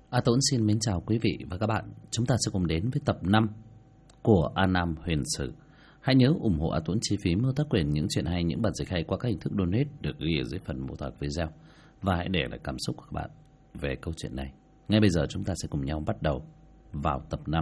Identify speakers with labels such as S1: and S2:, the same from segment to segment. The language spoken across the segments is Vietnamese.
S1: Tuấn xin mến chào quý vị và các bạn. Chúng ta sẽ cùng đến với tập 5 của A Nam Huyền Sử. Hãy nhớ ủng hộ Tuấn chi phí mua tác quyền những chuyện hay, những bản dịch hay qua các hình thức donate được ghi ở dưới phần mô tả video. Và hãy để lại cảm xúc của các bạn về câu chuyện này. Ngay bây giờ chúng ta sẽ cùng nhau bắt đầu vào tập 5.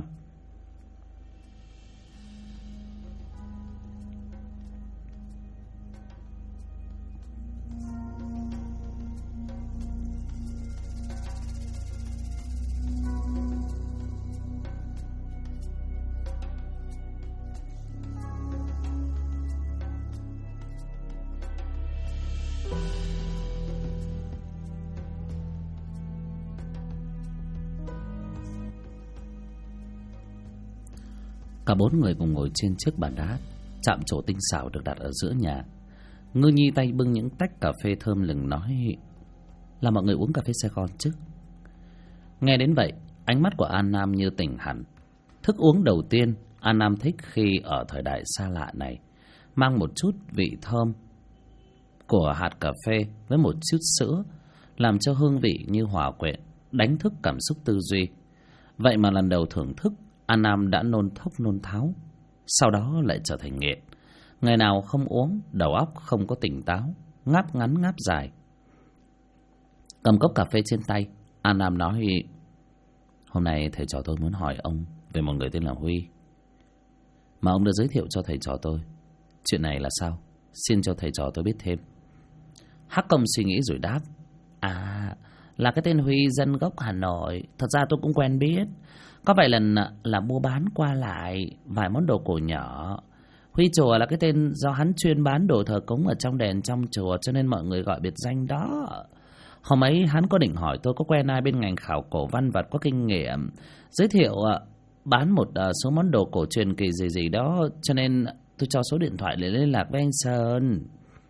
S1: Cả bốn người cùng ngồi trên chiếc bàn đá chạm trổ tinh xảo được đặt ở giữa nhà. Ngư Nhi tay bưng những tách cà phê thơm lừng nói: "Là mọi người uống cà phê Sài Gòn chứ?" Nghe đến vậy, ánh mắt của An Nam như tỉnh hẳn. Thức uống đầu tiên An Nam thích khi ở thời đại xa lạ này, mang một chút vị thơm của hạt cà phê với một chút sữa, làm cho hương vị như hòa quyện, đánh thức cảm xúc tư duy. Vậy mà lần đầu thưởng thức, An Nam đã nôn thốc nôn tháo, sau đó lại trở thành nghiện. Ngày nào không uống, đầu óc không có tỉnh táo, ngáp ngắn ngáp dài. Cầm cốc cà phê trên tay, An Nam nói: "Hôm nay thầy trò tôi muốn hỏi ông về một người tên là Huy, mà ông đã giới thiệu cho thầy trò tôi. Chuyện này là sao? Xin cho thầy trò tôi biết thêm." Hắc Công suy nghĩ rồi đáp: "Là cái tên Huy, dân gốc Hà Nội. Thật ra tôi cũng quen biết. Có vài lần là mua bán qua lại vài món đồ cổ nhỏ. Huy chùa là cái tên do hắn chuyên bán đồ thờ cúng ở trong đền trong chùa, cho nên mọi người gọi biệt danh đó. Hôm ấy hắn có định hỏi tôi có quen ai bên ngành khảo cổ văn vật có kinh nghiệm, giới thiệu bán một số món đồ cổ truyền kỳ gì đó, cho nên tôi cho số điện thoại để liên lạc với anh Sơn."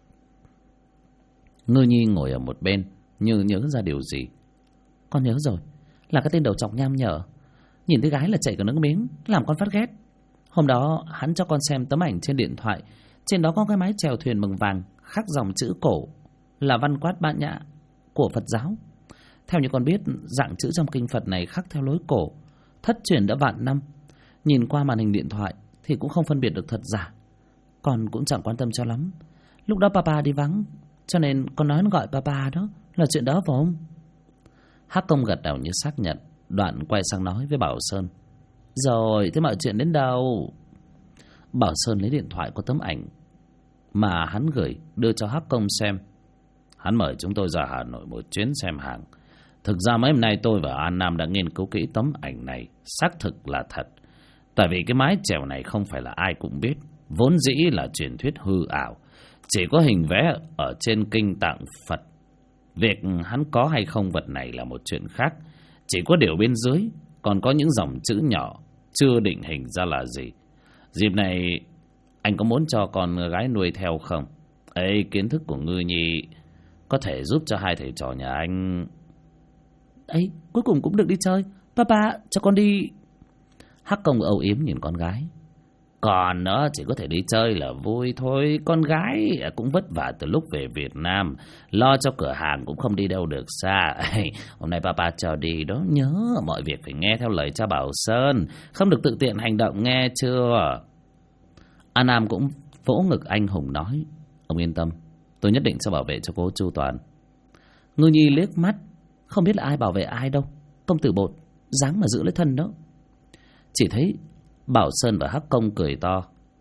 S1: Ngư Nhi ngồi ở một bên như nhớ ra điều gì. "Con nhớ rồi, là cái tên đầu trọc nham nhở, nhìn thấy gái là chảy cả nước miếng, làm con phát ghét. Hôm đó hắn cho con xem tấm ảnh trên điện thoại, trên đó có cái mái chèo thuyền bằng vàng khắc dòng chữ cổ là văn quát Bát Nhã của Phật giáo. Theo như con biết, dạng chữ trong kinh Phật này khắc theo lối cổ, thất truyền đã vạn năm. Nhìn qua màn hình điện thoại thì cũng không phân biệt được thật giả. Con cũng chẳng quan tâm cho lắm. Lúc đó papa đi vắng, cho nên con nói gọi papa đó, là chuyện đó phải không?" Hắc Công gật đầu như xác nhận, đoạn quay sang nói với Bảo Sơn: "Rồi, thế mọi chuyện đến đâu?" Bảo Sơn lấy điện thoại có tấm ảnh mà hắn gửi đưa cho Hắc Công xem. "Hắn mời chúng tôi ra Hà Nội một chuyến xem hàng. Thực ra mấy hôm nay tôi và An Nam đã nghiên cứu kỹ tấm ảnh này, xác thực là thật. Tại vì cái mái chèo này không phải là ai cũng biết, vốn dĩ là truyền thuyết hư ảo, chỉ có hình vẽ ở trên kinh tạng Phật. Việc hắn có hay không vật này là một chuyện khác. Chỉ có điều bên dưới còn có những dòng chữ nhỏ chưa định hình ra là gì. Dịp này anh có muốn cho con gái nuôi theo không? Ấy, kiến thức của Ngư Nhi có thể giúp cho hai thầy trò nhà anh." "Ấy, cuối cùng cũng được đi chơi. Papa, cho con đi." Hắc Công âu yếm nhìn con gái. "Còn nữa, chỉ có thể đi chơi là vui thôi. Con gái cũng vất vả từ lúc về Việt Nam, lo cho cửa hàng cũng không đi đâu được xa. Hôm nay papa cho đi đó, nhớ mọi việc phải nghe theo lời cha Bảo Sơn, không được tự tiện hành động, nghe chưa?" An Nam cũng vỗ ngực anh hùng nói: "Ông yên tâm, tôi nhất định sẽ bảo vệ cho cô chu toàn." Ngư Nhi liếc mắt, không biết là ai bảo vệ ai đâu. Công tử bột, dáng mà giữ lấy thân đó. Chỉ thấy Bảo Sơn và Hắc Công cười to: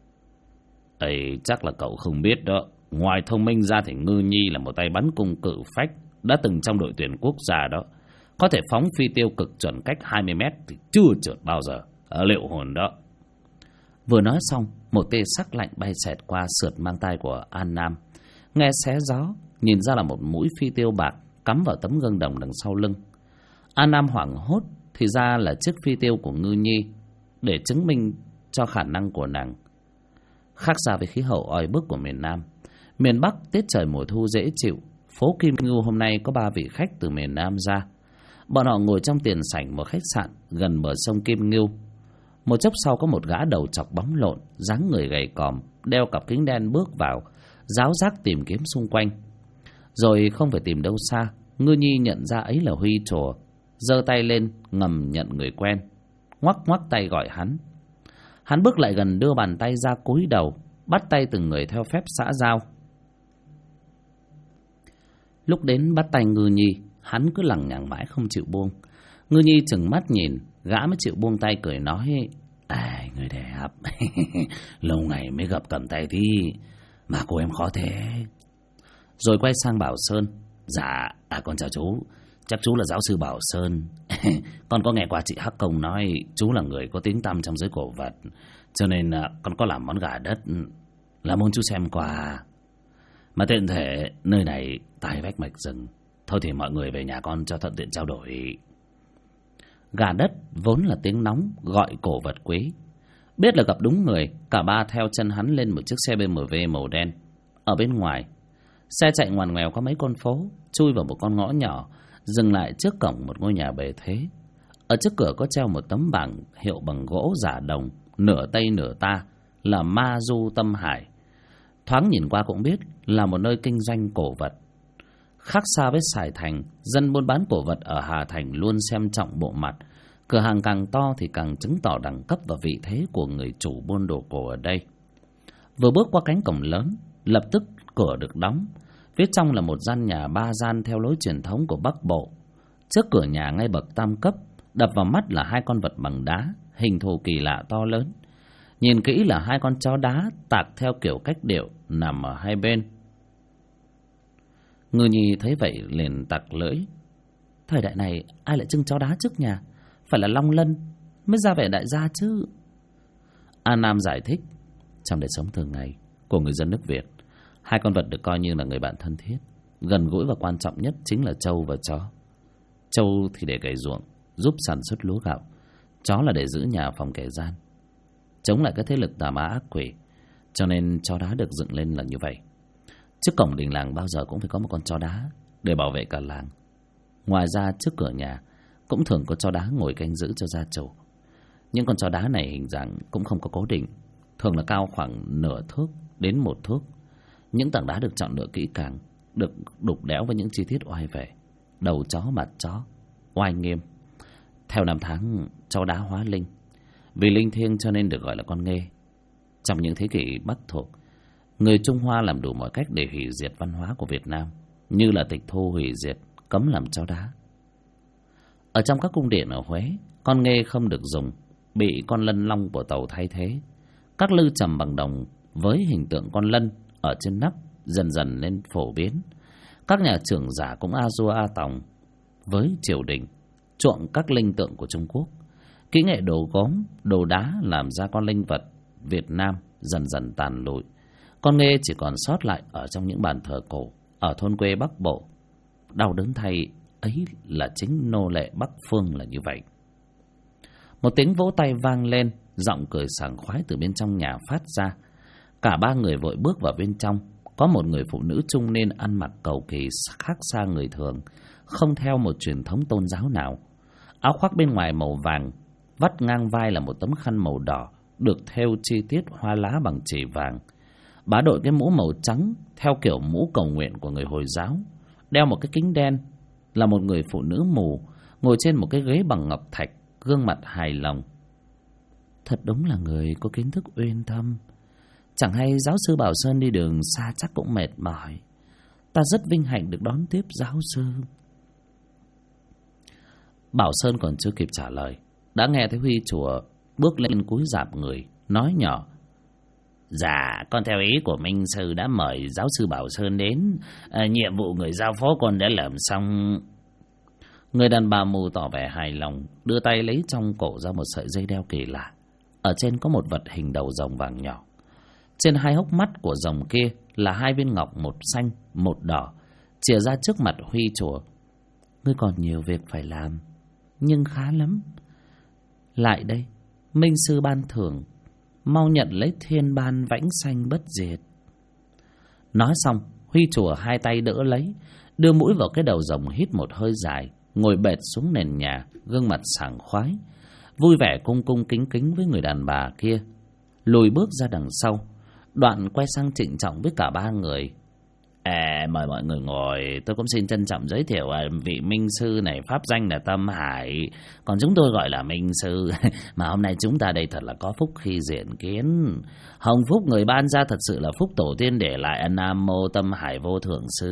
S1: "Ấy, chắc là cậu không biết đó. Ngoài thông minh ra thì Ngư Nhi là một tay bắn cung cự phách, đã từng trong đội tuyển quốc gia đó. Có thể phóng phi tiêu cực chuẩn cách 20 mét thì chưa trượt bao giờ. Liệu hồn đó." Vừa nói xong, một tia sắc lạnh bay xẹt qua sượt mang tai của An Nam. Nghe xé gió, nhìn ra là một mũi phi tiêu bạc cắm vào tấm gương đồng đằng sau lưng. An Nam hoảng hốt, thì ra là chiếc phi tiêu của Ngư Nhi, để chứng minh cho khả năng của nàng. Khác xa với khí hậu oi bức của miền Nam, miền Bắc tiết trời mùa thu dễ chịu. Phố Kim Ngưu hôm nay có 3 vị khách từ miền Nam ra. Bọn họ ngồi trong tiền sảnh một khách sạn gần bờ sông Kim Ngưu. Một chốc sau có một gã đầu chọc bóng lộn, dáng người gầy còm, đeo cặp kính đen bước vào, ráo rác tìm kiếm xung quanh. Rồi không phải tìm đâu xa, Ngư Nhi nhận ra ấy là Huy Trùa. giơ tay lên ngầm nhận người quen, ngoắc ngoắc tay gọi hắn. Hắn bước lại gần, đưa bàn tay ra cúi đầu, bắt tay từng người theo phép xã giao. Lúc đến bắt tay Ngư Nhi, hắn cứ lằng nhằng mãi không chịu buông. Ngư Nhi chừng mắt nhìn, gã mới chịu buông tay, cười nói: người đẹp, lâu ngày mới gặp cầm tay tí mà cô em khó thế. Rồi quay sang Bảo Sơn: Dạ, con chào chú. Chắc chú là giáo sư Bảo Sơn. Con có nghe qua chị Hắc Công nói chú là người có tiếng tăm trong giới cổ vật, cho nên con có làm món gà đất là muốn chú xem qua. Mà tiện thể nơi này tai vách mạch rừng, thôi thì mọi người về nhà con cho thuận tiện trao đổi. Gà đất vốn là tiếng nóng gọi cổ vật quý. Biết là gặp đúng người, cả ba theo chân hắn lên một chiếc xe BMW màu đen. Ở bên ngoài, xe chạy ngoằn ngoèo qua mấy con phố, chui vào một con ngõ nhỏ, dừng lại trước cổng một ngôi nhà bề thế. Ở trước cửa có treo một tấm bảng hiệu bằng gỗ giả đồng, nửa Tây nửa ta, là Ma Du Tâm Hải. Thoáng nhìn qua cũng biết là một nơi kinh doanh cổ vật. Khác xa với Sài Thành, dân buôn bán cổ vật ở Hà Thành luôn xem trọng bộ mặt. Cửa hàng càng to thì càng chứng tỏ đẳng cấp và vị thế của người chủ buôn đồ cổ ở đây. Vừa bước qua cánh cổng lớn, lập tức cửa được đóng. Phía trong là một gian nhà 3 gian theo lối truyền thống của Bắc Bộ. Trước cửa nhà ngay bậc tam cấp, đập vào mắt là 2 con vật bằng đá, hình thù kỳ lạ to lớn. Nhìn kỹ là 2 con chó đá tạc theo kiểu cách điệu nằm ở hai bên. Ngư Nhi thấy vậy liền tặc lưỡi: Thời đại này ai lại trưng chó đá trước nhà? Phải là Long Lân mới ra vẻ đại gia chứ. A Nam giải thích: Trong đời sống thường ngày của người dân nước Việt, 2 con vật được coi như là người bạn thân thiết, gần gũi và quan trọng nhất chính là trâu và chó. Trâu thì để cày ruộng, giúp sản xuất lúa gạo. Chó là để giữ nhà phòng kẻ gian, chống lại các thế lực tà ma ác quỷ. Cho nên chó đá được dựng lên là như vậy. Trước cổng đình làng bao giờ cũng phải có một con chó đá để bảo vệ cả làng. Ngoài ra trước cửa nhà cũng thường có chó đá ngồi canh giữ cho gia chủ. Những con chó đá này hình dạng cũng không có cố định, thường là cao khoảng nửa thước đến 1 thước. Những tảng đá được chọn lựa kỹ càng, được đục đẽo với những chi tiết oai vệ. Đầu chó, mặt chó, oai nghiêm. Theo năm tháng, chó đá hóa linh. Vì linh thiêng cho nên được gọi là con nghê. Trong những thế kỷ Bắc thuộc, người Trung Hoa làm đủ mọi cách để hủy diệt văn hóa của Việt Nam, như là tịch thu, hủy diệt, cấm làm chó đá. Ở trong các cung điện ở Huế, con nghê không được dùng, bị con lân long của tàu thay thế. Các lư trầm bằng đồng với hình tượng con lân ở trên nắp dần dần lên phổ biến. Các nhà trưởng giả cũng a dua a tòng với triều đình, chuộng các linh tượng của Trung Quốc. Kỹ nghệ đồ gốm, đồ đá làm ra con linh vật Việt Nam dần dần tàn lụi. Con nghê chỉ còn sót lại ở trong những bàn thờ cổ ở thôn quê Bắc Bộ. Đau đớn thay, ấy là chính nô lệ Bắc Phương là như vậy. Một tiếng vỗ tay vang lên, giọng cười sảng khoái từ bên trong nhà phát ra. Cả 3 người vội bước vào bên trong. Có một người phụ nữ trung niên ăn mặc cầu kỳ khác xa người thường, không theo một truyền thống tôn giáo nào. Áo khoác bên ngoài màu vàng, vắt ngang vai là một tấm khăn màu đỏ được thêu chi tiết hoa lá bằng chỉ vàng. Bà đội cái mũ màu trắng theo kiểu mũ cầu nguyện của người Hồi giáo, đeo một cái kính đen, là một người phụ nữ mù ngồi trên một cái ghế bằng ngọc thạch, gương mặt hài lòng. Thật đúng là người có kiến thức uyên thâm. Chẳng hay giáo sư Bảo Sơn đi đường xa chắc cũng mệt mỏi. Ta rất vinh hạnh được đón tiếp giáo sư. Bảo Sơn còn chưa kịp trả lời, đã nghe thấy Huy chùa bước lên cúi rạp người, nói nhỏ: Dạ, con theo ý của Minh Sư đã mời giáo sư Bảo Sơn đến. Nhiệm vụ người giao phó con đã làm xong. Người đàn bà mù tỏ vẻ hài lòng, đưa tay lấy trong cổ ra một sợi dây đeo kỳ lạ. Ở trên có một vật hình đầu rồng vàng nhỏ. Trên 2 hốc mắt của rồng kia là 2 viên ngọc, một xanh, một đỏ, chìa ra trước mặt Huy chùa. Ngươi còn nhiều việc phải làm, nhưng khá lắm. Lại đây, Minh Sư ban thưởng, mau nhận lấy thiên ban vãnh sanh bất diệt. Nói xong, Huy chùa 2 tay đỡ lấy, đưa mũi vào cái đầu rồng, hít một hơi dài, ngồi bệt xuống nền nhà, gương mặt sảng khoái, vui vẻ cung cung kính kính với người đàn bà kia. Lùi bước ra đằng sau, đoạn quay sang trịnh trọng với cả 3 người. Mời mọi người ngồi. Tôi cũng xin trân trọng giới thiệu vị minh sư này, pháp danh là Tâm Hải, còn chúng tôi gọi là minh sư. Mà hôm nay chúng ta đây thật là có phúc khi diện kiến. Hồng phúc người ban ra thật sự là phúc tổ tiên để lại. Nam mô Tâm Hải vô thượng sư.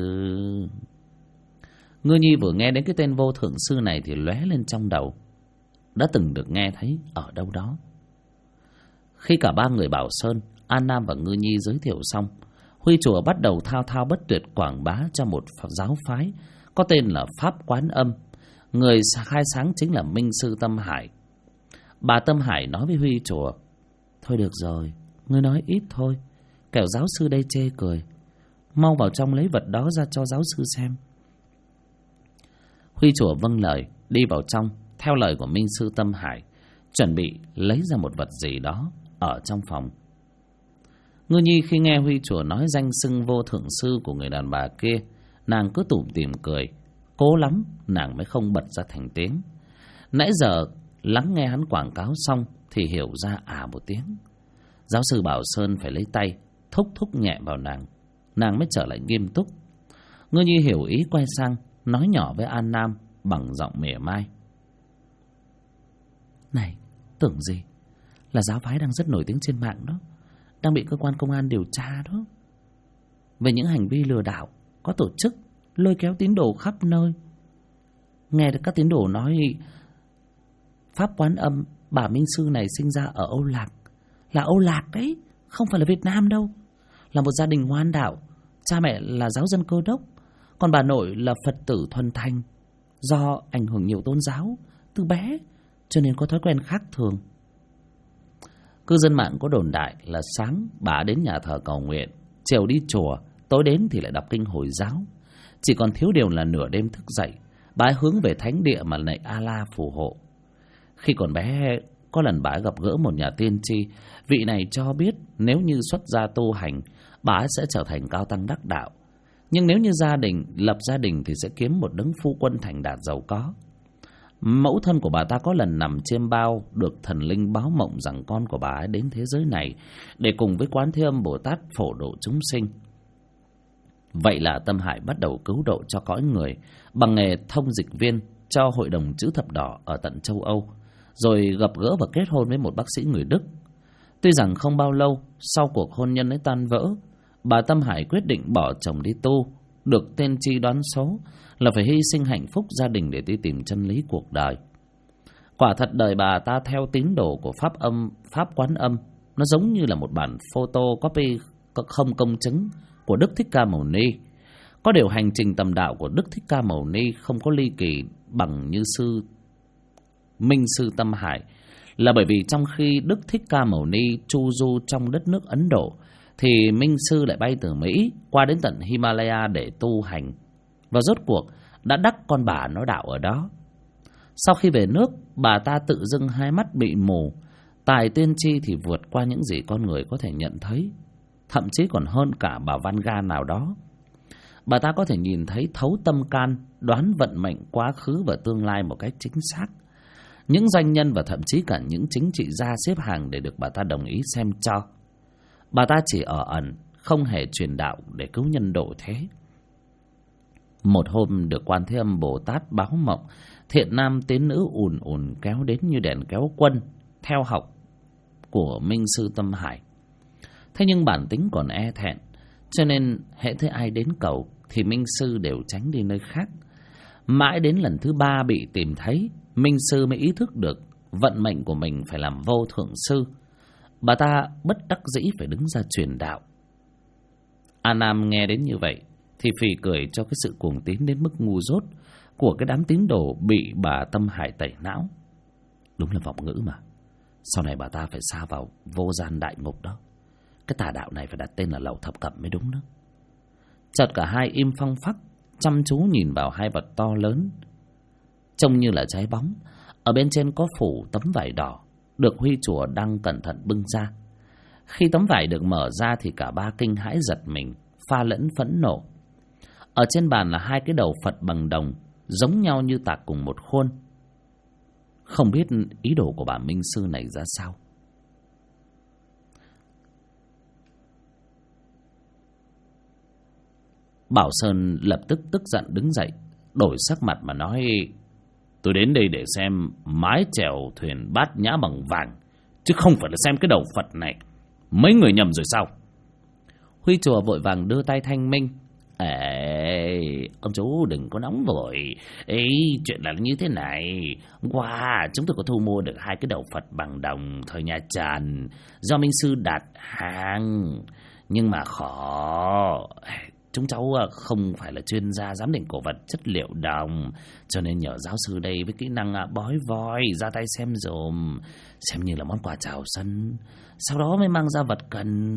S1: Ngư Nhi vừa nghe đến cái tên vô thượng sư này thì lóe lên trong đầu, đã từng được nghe thấy ở đâu đó. Khi cả ba người Bảo Sơn, An Nam và Ngư Nhi giới thiệu xong, Huy chùa bắt đầu thao thao bất tuyệt quảng bá cho một giáo phái có tên là Pháp Quán Âm. Người khai sáng chính là minh sư Tâm Hải. Bà Tâm Hải nói với Huy chùa: thôi được rồi, ngươi nói ít thôi, kẻo giáo sư đây chê cười. Mau vào trong lấy vật đó ra cho giáo sư xem. Huy chùa vâng lời, đi vào trong theo lời của minh sư Tâm Hải, chuẩn bị lấy ra một vật gì đó ở trong phòng. Ngư Nhi khi nghe Huy chùa nói danh xưng vô thượng sư của người đàn bà kia, nàng cứ tủm tỉm cười, cố lắm nàng mới không bật ra thành tiếng. Nãy giờ lắng nghe hắn quảng cáo xong thì hiểu ra một tiếng. Giáo sư Bảo Sơn phải lấy tay thúc thúc nhẹ vào nàng mới trở lại nghiêm túc. Ngư Nhi hiểu ý, quay sang nói nhỏ với An Nam bằng giọng mỉa mai: này, tưởng gì là giáo phái đang rất nổi tiếng trên mạng đó, đang bị cơ quan công an điều tra đó, về những hành vi lừa đảo có tổ chức, lôi kéo tín đồ khắp nơi. Nghe được các tín đồ nói Pháp Quán Âm bà minh sư này sinh ra ở Âu Lạc, là Âu Lạc đấy, không phải là Việt Nam đâu, là một gia đình ngoan đạo, cha mẹ là giáo dân Cơ đốc, còn bà nội là Phật tử thuần thành. Do ảnh hưởng nhiều tôn giáo từ bé cho nên có thói quen khác thường. Cư dân mạng có đồn đại là sáng bà đến nhà thờ cầu nguyện, chiều đi chùa, tối đến thì lại đọc kinh Hồi giáo. Chỉ còn thiếu điều là nửa đêm thức dậy, bà ấy hướng về thánh địa mà lạy Allah phù hộ. Khi còn bé, có lần bà ấy gặp gỡ một nhà tiên tri. Vị này cho biết nếu như xuất gia tu hành, bà ấy sẽ trở thành cao tăng đắc đạo. Nhưng nếu như lập gia đình thì sẽ kiếm một đấng phu quân thành đạt giàu có. Mẫu thân của bà ta có lần nằm chiêm bao, được thần linh báo mộng rằng con của bà ấy đến thế giới này để cùng với Quán Thế Âm Bồ Tát phổ độ chúng sinh. Vậy là Tâm Hải bắt đầu cứu độ cho cõi người bằng nghề thông dịch viên cho Hội đồng Chữ Thập Đỏ ở tận châu Âu, rồi gặp gỡ và kết hôn với một bác sĩ người Đức. Tuy rằng không bao lâu sau cuộc hôn nhân ấy tan vỡ, bà Tâm Hải quyết định bỏ chồng đi tu. Được tiên tri đoán số là phải hy sinh hạnh phúc gia đình để đi tìm chân lý cuộc đời. Quả thật đời bà ta theo tín đồ của Pháp Quán Âm, nó giống như là một bản photocopy không công chứng của Đức Thích Ca Mâu Ni. Có điều hành trình tầm đạo của Đức Thích Ca Mâu Ni không có ly kỳ bằng như minh sư Tâm Hải, là bởi vì trong khi Đức Thích Ca Mâu Ni chu du trong đất nước Ấn Độ thì minh sư lại bay từ Mỹ qua đến tận Himalaya để tu hành, và rốt cuộc đã đắc con bà nó đạo ở đó. Sau khi về nước, bà ta tự dưng hai mắt bị mù, tài tiên tri thì vượt qua những gì con người có thể nhận thấy, thậm chí còn hơn cả bà Van Ga nào đó. Bà ta có thể nhìn thấy thấu tâm can, đoán vận mệnh quá khứ và tương lai một cách chính xác. Những doanh nhân và thậm chí cả những chính trị gia xếp hàng để được bà ta đồng ý xem cho. Bà ta chỉ ở ẩn, không hề truyền đạo để cứu nhân độ thế. Một hôm được Quan Thế Âm Bồ Tát báo mộng, thiện nam tín nữ ùn ùn kéo đến như đèn kéo quân, theo học của minh sư Tâm Hải. Thế nhưng bản tính còn e thẹn, cho nên hễ thấy ai đến cầu thì minh sư đều tránh đi nơi khác. Mãi đến lần thứ 3 bị tìm thấy, minh sư mới ý thức được vận mệnh của mình phải làm vô thượng sư. Bà ta bất đắc dĩ phải đứng ra truyền đạo. A Nam nghe đến như vậy thì phì cười cho cái sự cuồng tín đến mức ngu dốt của cái đám tín đồ bị bà Tâm Hải tẩy não. Đúng là vọng ngữ mà. Sau này bà ta phải sa vào vô gian đại ngục đó. Cái tà đạo này phải đặt tên là Lầu Thập Cẩm mới đúng đó. Chợt cả hai im phăng phắc, chăm chú nhìn vào hai vật to lớn, trông như là trái bóng. Ở bên trên có phủ tấm vải đỏ, được Huy chùa đang cẩn thận bưng ra. Khi tấm vải được mở ra thì cả ba kinh hãi giật mình, pha lẫn phẫn nộ. Ở trên bàn là hai cái đầu Phật bằng đồng, giống nhau như tạc cùng một khuôn. Không biết ý đồ của bà minh sư này ra sao. Bảo Sơn lập tức tức giận đứng dậy, đổi sắc mặt mà nói: tôi đến đây để xem mái chèo thuyền Bát Nhã bằng vàng, chứ không phải là xem cái đầu Phật này. Mấy người nhầm rồi sao? Huy chùa vội vàng đưa tay thanh minh: ê, ông chú đừng có nóng vội. Ê, chuyện là như thế này. Hôm qua chúng tôi có thu mua được 2 cái đầu Phật bằng đồng thời nhà Trần do minh sư đặt hàng, nhưng mà khó. Chúng cháu không phải là chuyên gia giám định cổ vật chất liệu đồng, cho nên nhờ giáo sư đây với kỹ năng bói voi ra tay xem dùm, xem như là món quà chào sân, sau đó mới mang ra vật cần.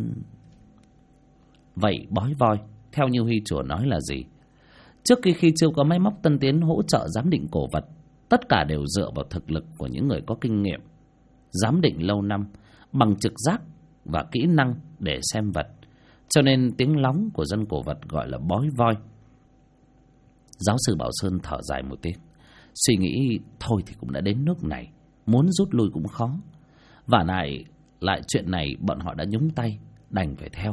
S1: Vậy bói voi theo như Huy chùa nói là gì? Trước khi chưa có máy móc tân tiến hỗ trợ giám định cổ vật, tất cả đều dựa vào thực lực của những người có kinh nghiệm giám định lâu năm, bằng trực giác và kỹ năng để xem vật, cho nên tiếng lóng của dân cổ vật gọi là bói voi. Giáo sư Bảo Sơn thở dài một tiếng, suy nghĩ thôi thì cũng đã đến nước này, muốn rút lui cũng khó, và lại chuyện này bọn họ đã nhúng tay, đành phải theo.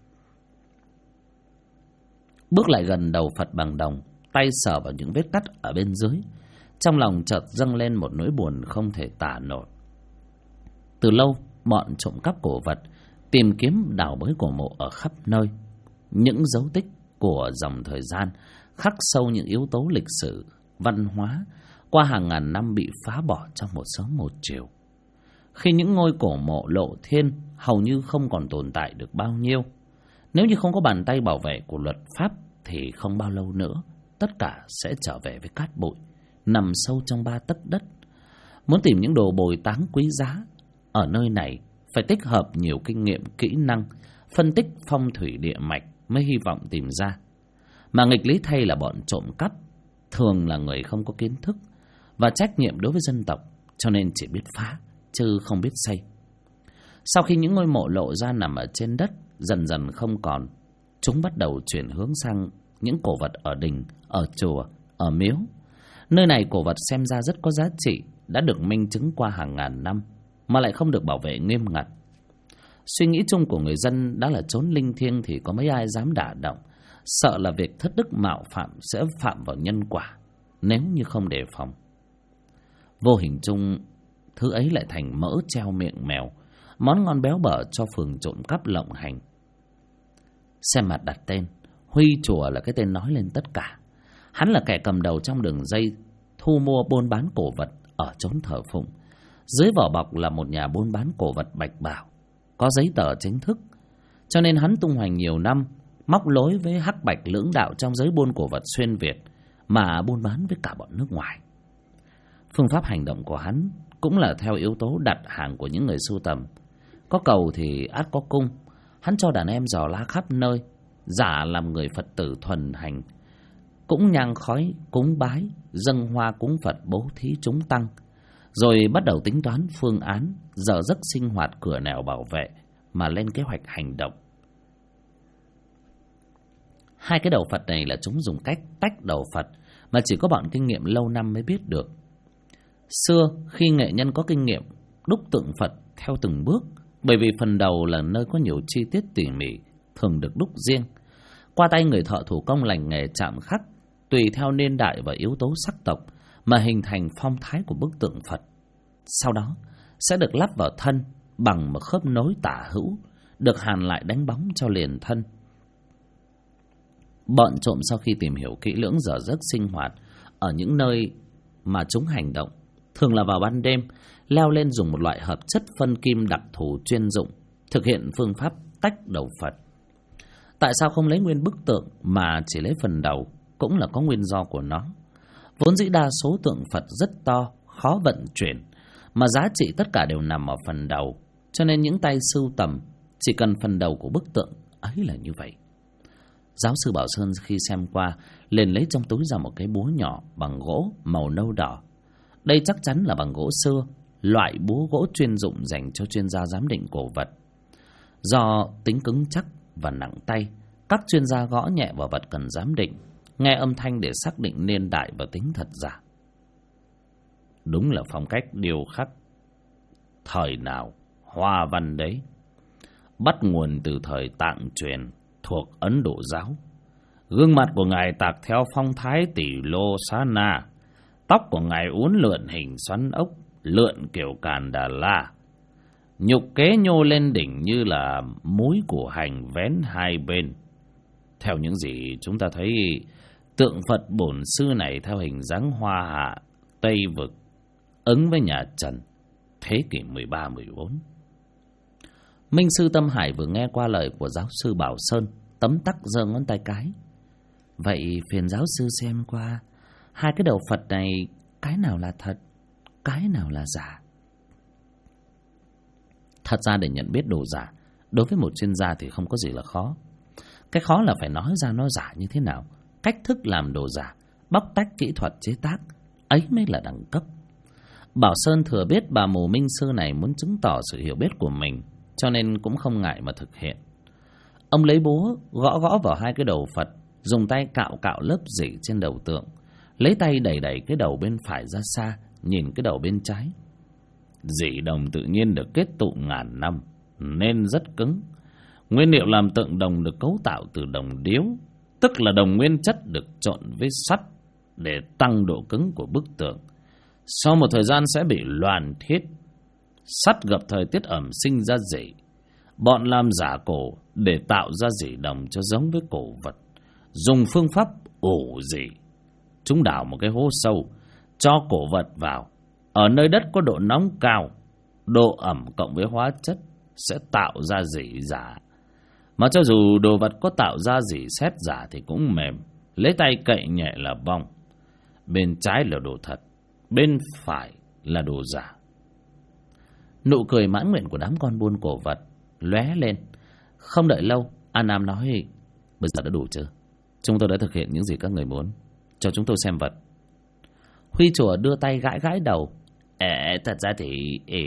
S1: Bước lại gần đầu Phật bằng đồng, tay sờ vào những vết cắt ở bên dưới, trong lòng chợt dâng lên một nỗi buồn không thể tả nổi. Từ lâu bọn trộm cắp cổ vật tìm kiếm đào bới cổ mộ ở khắp nơi. Những dấu tích của dòng thời gian khắc sâu những yếu tố lịch sử, văn hóa qua hàng ngàn năm bị phá bỏ trong một sớm một chiều. Khi những ngôi cổ mộ lộ thiên hầu như không còn tồn tại được bao nhiêu, nếu như không có bàn tay bảo vệ của luật pháp thì không bao lâu nữa tất cả sẽ trở về với cát bụi, nằm sâu trong 3 tấc đất. Muốn tìm những đồ bồi táng quý giá ở nơi này phải tích hợp nhiều kinh nghiệm, kỹ năng, phân tích phong thủy địa mạch mới hy vọng tìm ra. Mà nghịch lý thay là bọn trộm cắp thường là người không có kiến thức và trách nhiệm đối với dân tộc, cho nên chỉ biết phá chứ không biết xây. Sau khi những ngôi mộ lộ ra nằm ở trên đất dần dần không còn, chúng bắt đầu chuyển hướng sang những cổ vật ở đình, ở chùa, ở miếu. Nơi này cổ vật xem ra rất có giá trị, đã được minh chứng qua hàng ngàn năm mà lại không được bảo vệ nghiêm ngặt. Suy nghĩ chung của người dân đã là chốn linh thiêng thì có mấy ai dám đả động, sợ là việc thất đức mạo phạm sẽ phạm vào nhân quả nếu như không đề phòng. Vô hình chung, thứ ấy lại thành mỡ treo miệng mèo, món ngon béo bở cho phường trộm cắp lộng hành. Xem mặt đặt tên, Huy chùa là cái tên nói lên tất cả. Hắn là kẻ cầm đầu trong đường dây thu mua buôn bán cổ vật ở chốn thờ phụng. Dưới vỏ bọc là một nhà buôn bán cổ vật bạch bảo, có giấy tờ chính thức, cho nên hắn tung hoành nhiều năm, móc lối với hắc bạch lưỡng đạo trong giới buôn cổ vật xuyên Việt, mà buôn bán với cả bọn nước ngoài. Phương pháp hành động của hắn cũng là theo yếu tố đặt hàng của những người sưu tầm. Có cầu thì ắt có cung. Hắn cho đàn em dò la khắp nơi, giả làm người Phật tử thuần hành, cũng nhang khói cúng bái, dâng hoa cúng Phật, bố thí chúng tăng, rồi bắt đầu tính toán phương án giờ giấc sinh hoạt cửa nẻo bảo vệ mà lên kế hoạch hành động. 2 cái đầu Phật này là chúng dùng cách tách đầu Phật mà chỉ có bọn kinh nghiệm lâu năm mới biết được. Xưa khi nghệ nhân có kinh nghiệm đúc tượng Phật theo từng bước, bởi vì phần đầu là nơi có nhiều chi tiết tỉ mỉ, thường được đúc riêng. Qua tay người thợ thủ công lành nghề chạm khắc, tùy theo niên đại và yếu tố sắc tộc mà hình thành phong thái của bức tượng Phật. Sau đó sẽ được lắp vào thân bằng một khớp nối tả hữu, được hàn lại đánh bóng cho liền thân. Bọn trộm sau khi tìm hiểu kỹ lưỡng giờ giấc sinh hoạt ở những nơi mà chúng hành động, thường là vào ban đêm, leo lên dùng một loại hợp chất phân kim đặc thù chuyên dụng, thực hiện phương pháp tách đầu Phật. Tại sao không lấy nguyên bức tượng mà chỉ lấy phần đầu cũng là có nguyên do của nó. Vốn dĩ đa số tượng Phật rất to, khó vận chuyển, mà giá trị tất cả đều nằm ở phần đầu, cho nên những tay sưu tầm chỉ cần phần đầu của bức tượng ấy là như vậy. Giáo sư Bảo Sơn khi xem qua liền lấy trong túi ra một cái búa nhỏ bằng gỗ màu nâu đỏ. Đây chắc chắn là bằng gỗ xưa, loại búa gỗ chuyên dụng dành cho chuyên gia giám định cổ vật. Do tính cứng chắc và nặng tay, các chuyên gia gõ nhẹ vào vật cần giám định, nghe âm thanh để xác định niên đại và tính thật giả. Đúng là phong cách điêu khắc thời nào hoa văn đấy, bắt nguồn từ thời Tạng truyền thuộc Ấn Độ giáo,
S2: Gương mặt của ngài tạc theo phong thái tỷ lô xá na. Tóc của ngài uốn lượn hình xoắn ốc, lượn kiểu Càn Đà La. Nhục kế nhô lên đỉnh như là múi củ hành vén hai bên. Theo những gì chúng ta thấy, tượng Phật bổn sư này theo hình dáng Hoa Hạ, Tây Vực, ứng với nhà Trần, thế kỷ 13-14.
S1: Minh sư Tâm Hải vừa nghe qua lời của giáo sư Bảo Sơn, tấm tắc giơ ngón tay cái. Vậy phiền giáo sư xem qua, hai cái đầu Phật này, cái nào là thật, cái nào là giả? Thật ra để nhận biết đồ giả, đối với một chuyên gia thì không có gì là khó. Cái khó là phải nói ra nó giả như thế nào, cách thức làm đồ giả, bóc tách kỹ thuật chế tác, ấy mới là đẳng cấp. Bảo Sơn thừa biết bà mù minh sư này muốn chứng tỏ sự hiểu biết của mình, cho nên cũng không ngại mà thực hiện. Ông lấy búa gõ gõ vào hai cái đầu Phật, dùng tay cạo cạo lớp dị trên đầu tượng, lấy tay đẩy đẩy cái đầu bên phải ra xa, nhìn cái đầu bên trái.
S2: Dị đồng tự nhiên được kết tụ ngàn năm nên rất cứng. Nguyên liệu làm tượng đồng được cấu tạo từ đồng điếu, tức là đồng nguyên chất được trộn với sắt để tăng độ cứng của bức tượng. Sau một thời gian sẽ bị loàn thiết. Sắt gặp thời tiết ẩm sinh ra dị. Bọn làm giả cổ để tạo ra dị đồng cho giống với cổ vật, dùng phương pháp ủ dị. Chúng đào một cái hố sâu, cho cổ vật vào. Ở nơi đất có độ nóng cao, độ ẩm cộng với hóa chất sẽ tạo ra dị giả. Mà cho dù đồ vật có tạo ra dị sét giả thì cũng mềm, lấy tay cậy nhẹ là bong. Bên trái là đồ thật, bên phải là đồ giả.
S1: Nụ cười mãn nguyện của đám con buôn cổ vật lóe lên. Không đợi lâu, An Nam nói: bây giờ đã đủ chưa? Chúng tôi đã thực hiện những gì các người muốn. Cho chúng tôi xem vật. Huy chùa đưa tay gãi gãi đầu.
S2: Thật ra thì...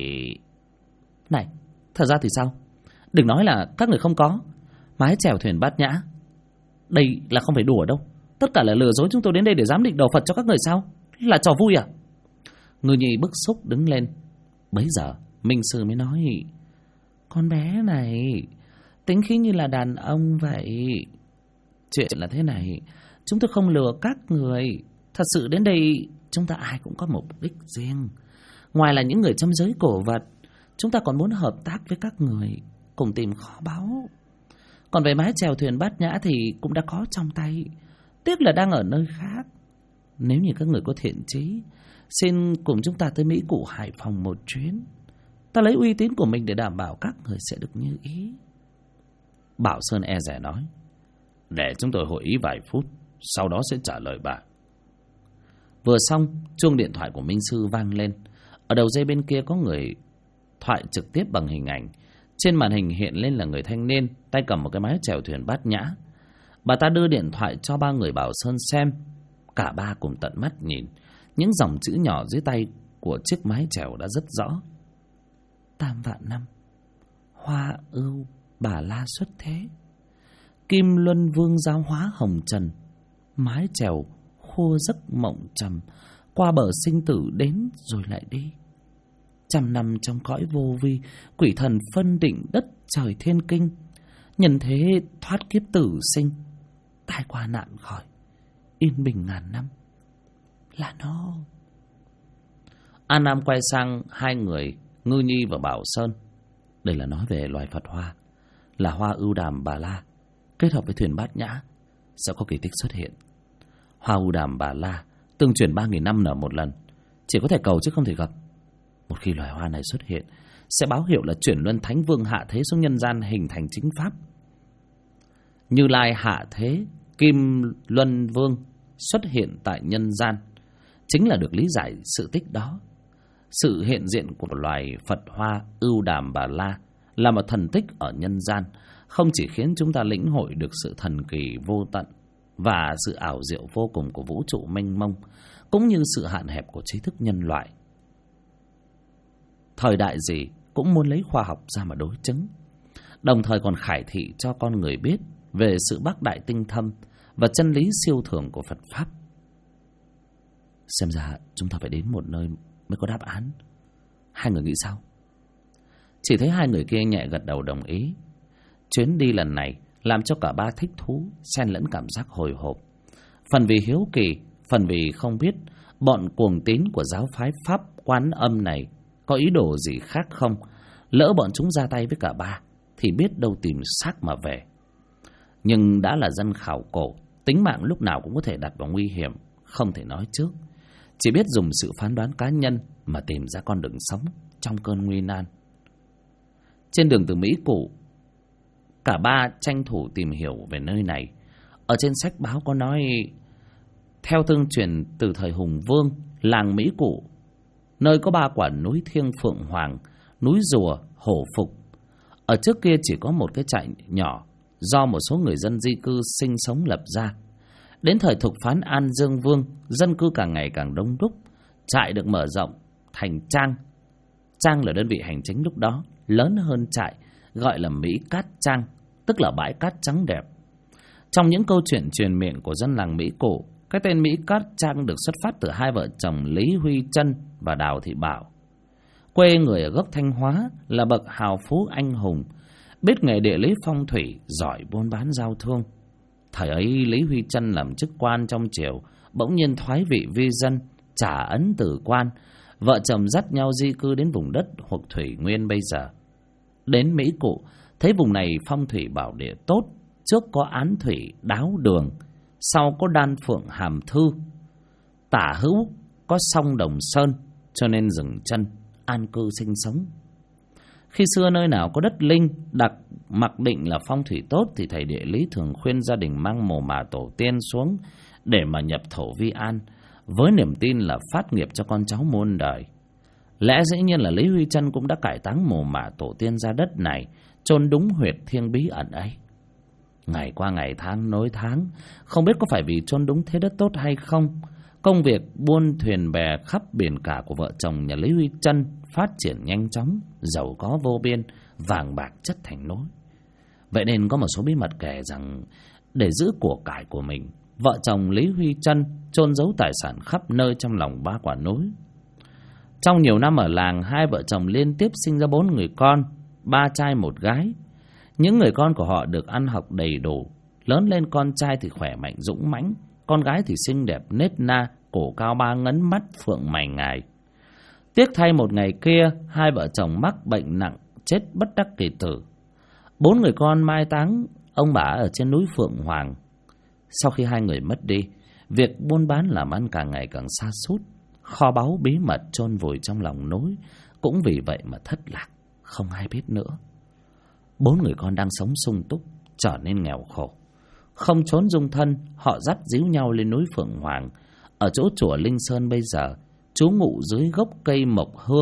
S1: Này, thật ra thì sao? Đừng nói là các người không có. Mái chèo thuyền Bát Nhã, đây là không phải đùa đâu. Tất cả là lừa dối chúng tôi đến đây để giám định đầu Phật cho các người sao? Là trò vui à? Ngư Nhi bức xúc đứng lên. Bấy giờ Minh sư mới nói: con bé này tính khí như là đàn ông vậy. Chuyện là thế này, chúng tôi không lừa các người. Thật sự đến đây chúng ta ai cũng có mục đích riêng. Ngoài là những người trong giới cổ vật, chúng ta còn muốn hợp tác với các người cùng tìm kho báu. Còn về mái chèo thuyền Bát Nhã thì cũng đã có trong tay, tiếc là đang ở nơi khác. Nếu như các người có thiện chí, xin cùng chúng ta tới Mỹ Cụ Hải Phòng một chuyến. Ta lấy uy tín của mình để đảm bảo các người sẽ được như ý.
S2: Bảo Sơn e dè nói: để chúng tôi hội ý vài phút, sau đó sẽ trả lời bà.
S1: Vừa xong, chuông điện thoại của Minh sư vang lên. Ở đầu dây bên kia có người thoại trực tiếp bằng hình ảnh. Trên màn hình hiện lên là người thanh niên, tay cầm một cái mái chèo thuyền Bát Nhã. Bà ta đưa điện thoại cho ba người Bảo Sơn xem. Cả ba cùng tận mắt nhìn. Những dòng chữ nhỏ dưới tay của chiếc mái chèo đã rất rõ: Tam vạn năm, Hoa Ưu Bà La xuất thế, Kim Luân Vương giáo hóa hồng trần, mái chèo khua giấc mộng trầm, qua bờ sinh tử đến rồi lại đi. Trăm năm trong cõi vô vi, quỷ thần phân định đất trời thiên kinh, nhân thế thoát kiếp tử sinh, tai qua nạn khỏi, yên bình ngàn năm. Là nó. An Nam quay sang hai người Ngư Nhi và Bảo Sơn. Đây là nói về loài Phật hoa, là Hoa Ưu Đàm Bà La kết hợp với thuyền Bát Nhã sẽ có kỳ tích xuất hiện. Hoa Ưu Đàm Bà La tương truyền 3.000 năm nở một lần, chỉ có thể cầu chứ không thể gặp. Một khi loài hoa này xuất hiện, sẽ báo hiệu là chuyển luân Thánh Vương hạ thế xuống nhân gian, hình thành chính pháp. Như Lai hạ thế, Kim Luân Vương xuất hiện tại nhân gian, chính là được lý giải sự tích đó. Sự hiện diện của loài Phật hoa Ưu Đàm Bà La là một thần tích ở nhân gian, không chỉ khiến chúng ta lĩnh hội được sự thần kỳ vô tận và sự ảo diệu vô cùng của vũ trụ mênh mông, cũng như sự hạn hẹp của trí thức nhân loại. Thời đại gì cũng muốn lấy khoa học ra mà đối chứng, đồng thời còn khải thị cho con người biết về sự bác đại tinh thâm và chân lý siêu thường của Phật Pháp. Xem ra chúng ta phải đến một nơi mới có đáp án. Hai người nghĩ sao? Chỉ thấy hai người kia nhẹ gật đầu đồng ý. Chuyến đi lần này làm cho cả ba thích thú, xen lẫn cảm giác hồi hộp. Phần vì hiếu kỳ, phần vì không biết bọn cuồng tín của giáo phái Pháp Quán Âm này có ý đồ gì khác không. Lỡ bọn chúng ra tay với cả ba thì biết đâu tìm xác mà về. Nhưng đã là dân khảo cổ, tính mạng lúc nào cũng có thể đặt vào nguy hiểm, không thể nói trước. Chỉ biết dùng sự phán đoán cá nhân mà tìm ra con đường sống trong cơn nguy nan. Trên đường từ Mỹ Cụ, cả ba tranh thủ tìm hiểu về nơi này. Ở trên sách báo có nói, theo tương truyền từ thời Hùng Vương, làng Mỹ Cụ, nơi có 3 quả núi thiêng Phượng Hoàng, núi Rùa, Hổ Phục. Ở trước kia chỉ có một cái trại nhỏ do một số người dân di cư sinh sống lập ra. Đến thời thục phán An Dương Vương, dân cư càng ngày càng đông đúc, trại được mở rộng thành trang. Trang là đơn vị hành chính lúc đó, lớn hơn trại, gọi là Mỹ Cát Trang, tức là bãi cát trắng đẹp. Trong những câu chuyện truyền miệng của dân làng Mỹ Cụ, cái tên Mỹ Cát Trang được xuất phát từ hai vợ chồng Lý Huy Trân và Đào Thị Bảo. Quê người ở gốc Thanh Hóa, là bậc hào phú anh hùng, biết nghề địa lý phong thủy, giỏi buôn bán giao thương. Thời ấy Lý Huy Trân làm chức quan trong triều, bỗng nhiên thoái vị vi dân, trả ấn từ quan. Vợ chồng dắt nhau di cư đến vùng đất thuộc Thủy Nguyên bây giờ. Đến Mỹ Cụ, thấy vùng này phong thủy bảo địa tốt, trước có án thủy Đáo Đường, sau có đan phượng Hàm Thư, tả hữu có sông Đồng Sơn, cho nên dừng chân an cư sinh sống. Khi xưa nơi nào có đất linh mặc định là phong thủy tốt thì thầy địa lý thường khuyên gia đình mang mồ mả tổ tiên xuống để mà nhập thổ vi an, với niềm tin là phát nghiệp cho con cháu muôn đời. Lẽ dĩ nhiên là Lý Huy Trân cũng đã cải táng mồ mả tổ tiên ra đất này, chôn đúng huyệt thiêng bí ẩn ấy. Ngày qua ngày, tháng nối tháng, không biết có phải vì chôn đúng thế đất tốt hay không, công việc buôn thuyền bè khắp biển cả của vợ chồng nhà Lý Huy Trân phát triển nhanh chóng, giàu có vô biên, vàng bạc chất thành núi. Vậy nên có một số bí mật kể rằng để giữ của cải của mình, vợ chồng Lý Huy Trân chôn giấu tài sản khắp nơi trong lòng 3 quả núi. Trong nhiều năm ở làng, hai vợ chồng liên tiếp sinh ra 4 người con, 3 trai 1 gái. Những người con của họ được ăn học đầy đủ, lớn lên con trai thì khỏe mạnh dũng mãnh, con gái thì xinh đẹp nết na, cổ cao 3 ngấn, mắt phượng mày ngài. Tiếc thay một ngày kia, hai vợ chồng mắc bệnh nặng, chết bất đắc kỳ tử. 4 người con mai táng ông bà ở trên núi Phượng Hoàng. Sau khi hai người mất đi, việc buôn bán làm ăn càng ngày càng sa sút, kho báu bí mật chôn vùi trong lòng núi cũng vì vậy mà thất lạc, không ai biết nữa. 4 người con đang sống sung túc trở nên nghèo khổ, không trốn dung thân, họ dắt díu nhau lên núi Phượng Hoàng. Ở chỗ chùa Linh Sơn bây giờ, trú ngụ dưới gốc cây mộc hương.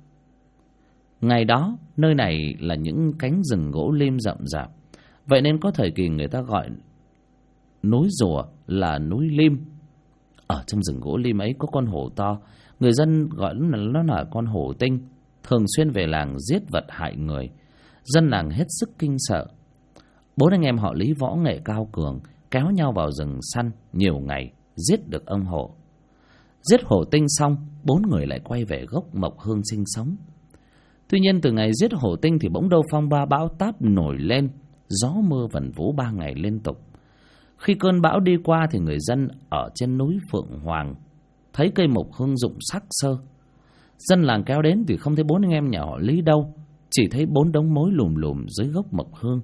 S1: Ngày đó, nơi này là những cánh rừng gỗ lim rậm rạp, vậy nên có thời kỳ người ta gọi núi Rùa là núi Lim. Ở trong rừng gỗ lim ấy có con hổ to, người dân gọi nó là con hổ tinh, thường xuyên về làng giết vật hại người. Dân làng hết sức kinh sợ. 4 anh em họ Lý võ nghệ cao cường, kéo nhau vào rừng săn nhiều ngày, giết được ông hổ. Giết hổ tinh xong, 4 người lại quay về gốc mộc hương sinh sống. Tuy nhiên từ ngày giết hổ tinh thì bỗng đâu phong ba bão táp nổi lên, gió mưa vần vũ 3 ngày liên tục. Khi cơn bão đi qua thì người dân ở trên núi Phượng Hoàng thấy cây mộc hương rụng sắc sơ. Dân làng kéo đến thì không thấy 4 anh em nhà họ Lý đâu, chỉ thấy 4 đống mối lùm lùm dưới gốc mộc hương.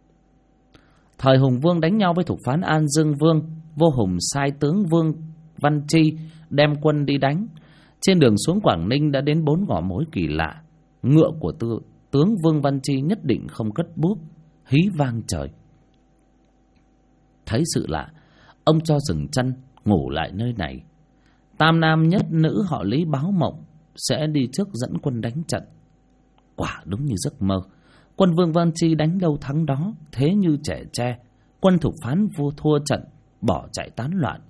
S1: Thời Hùng Vương đánh nhau với thục phán An Dương Vương, Vua Hùng sai tướng Vương Văn Chi đem quân đi đánh. Trên đường xuống Quảng Ninh đã đến 4 ngõ mối kỳ lạ. Ngựa của tướng Vương Văn Chi nhất định không cất bước, hí vang trời. Thấy sự lạ, ông cho dừng chân ngủ lại nơi này. Tam nam nhất nữ họ Lý báo mộng sẽ đi trước dẫn quân đánh trận. Quả đúng như giấc mơ, quân Vương Văn Chi đánh đâu thắng đó, thế như trẻ tre. Quân thục phán vua thua trận, bỏ chạy tán loạn.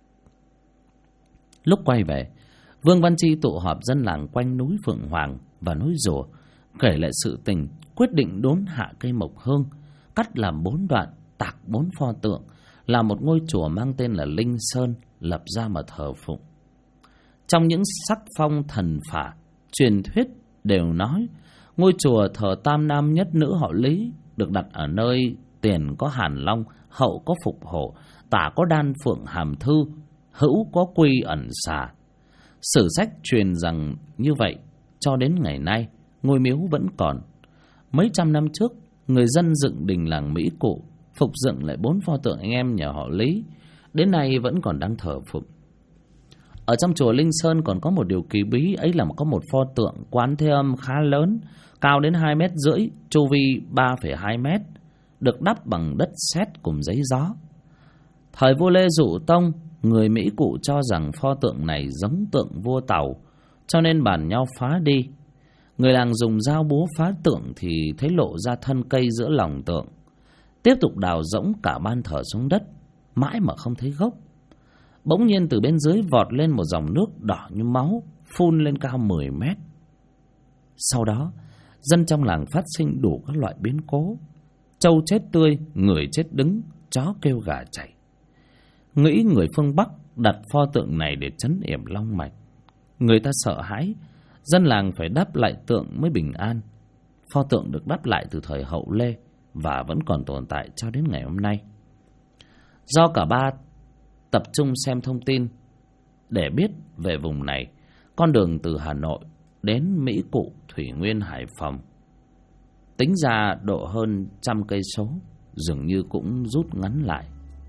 S1: Lúc quay về, Vương Văn Chi tụ họp dân làng quanh núi Phượng Hoàng và núi Rùa, kể lại sự tình, quyết định đốn hạ cây mộc hương, cắt làm 4 đoạn, tạc 4 pho tượng, làm một ngôi chùa mang tên là Linh Sơn, lập ra mà thờ phụng. Trong những sắc phong thần phả, truyền thuyết đều nói ngôi chùa thờ tam nam nhất nữ họ Lý được đặt ở nơi
S2: tiền có Hàn Long, hậu có Phục Hổ, tả có Đan Phượng Hàm Thư, hữu có Quy Ẩn Xà. Sử sách truyền rằng như vậy, cho đến ngày nay ngôi miếu vẫn còn. Mấy trăm năm trước, người dân dựng đình làng Mỹ Cụ, phục dựng lại 4 pho tượng anh em nhà họ Lý, đến nay vẫn còn đang thờ phụng. Ở trong chùa Linh Sơn còn có một điều kỳ bí, ấy là có một pho tượng Quán Thế Âm khá lớn, cao đến 2,5 mét, chu vi 3,2 mét, được đắp bằng đất sét cùng giấy gió. Thời vua Lê Dụ Tông, người Mỹ Cụ cho rằng pho tượng này giống tượng vua Tàu, cho nên bàn nhau phá đi. Người làng dùng dao búa phá tượng thì thấy lộ ra thân cây giữa lòng tượng. Tiếp tục đào rỗng cả ban thờ xuống đất, mãi mà không thấy gốc. Bỗng nhiên từ bên dưới vọt lên một dòng nước đỏ như máu, phun lên cao 10 mét. Sau đó, dân trong làng phát sinh đủ các loại biến cố. Trâu chết tươi, người chết đứng, chó kêu gà chạy. Nghĩ người phương Bắc đặt pho tượng này để trấn yểm long mạch. Người ta sợ hãi, dân làng phải đắp lại tượng mới bình an. Pho tượng được đắp lại từ thời Hậu Lê và vẫn còn tồn tại cho đến ngày hôm nay. Do cả ba tập trung xem thông tin để biết về vùng này, con đường từ Hà Nội đến Mỹ Cụ, Thủy Nguyên, Hải Phòng tính ra độ hơn 100 cây số, dường như cũng rút ngắn lại.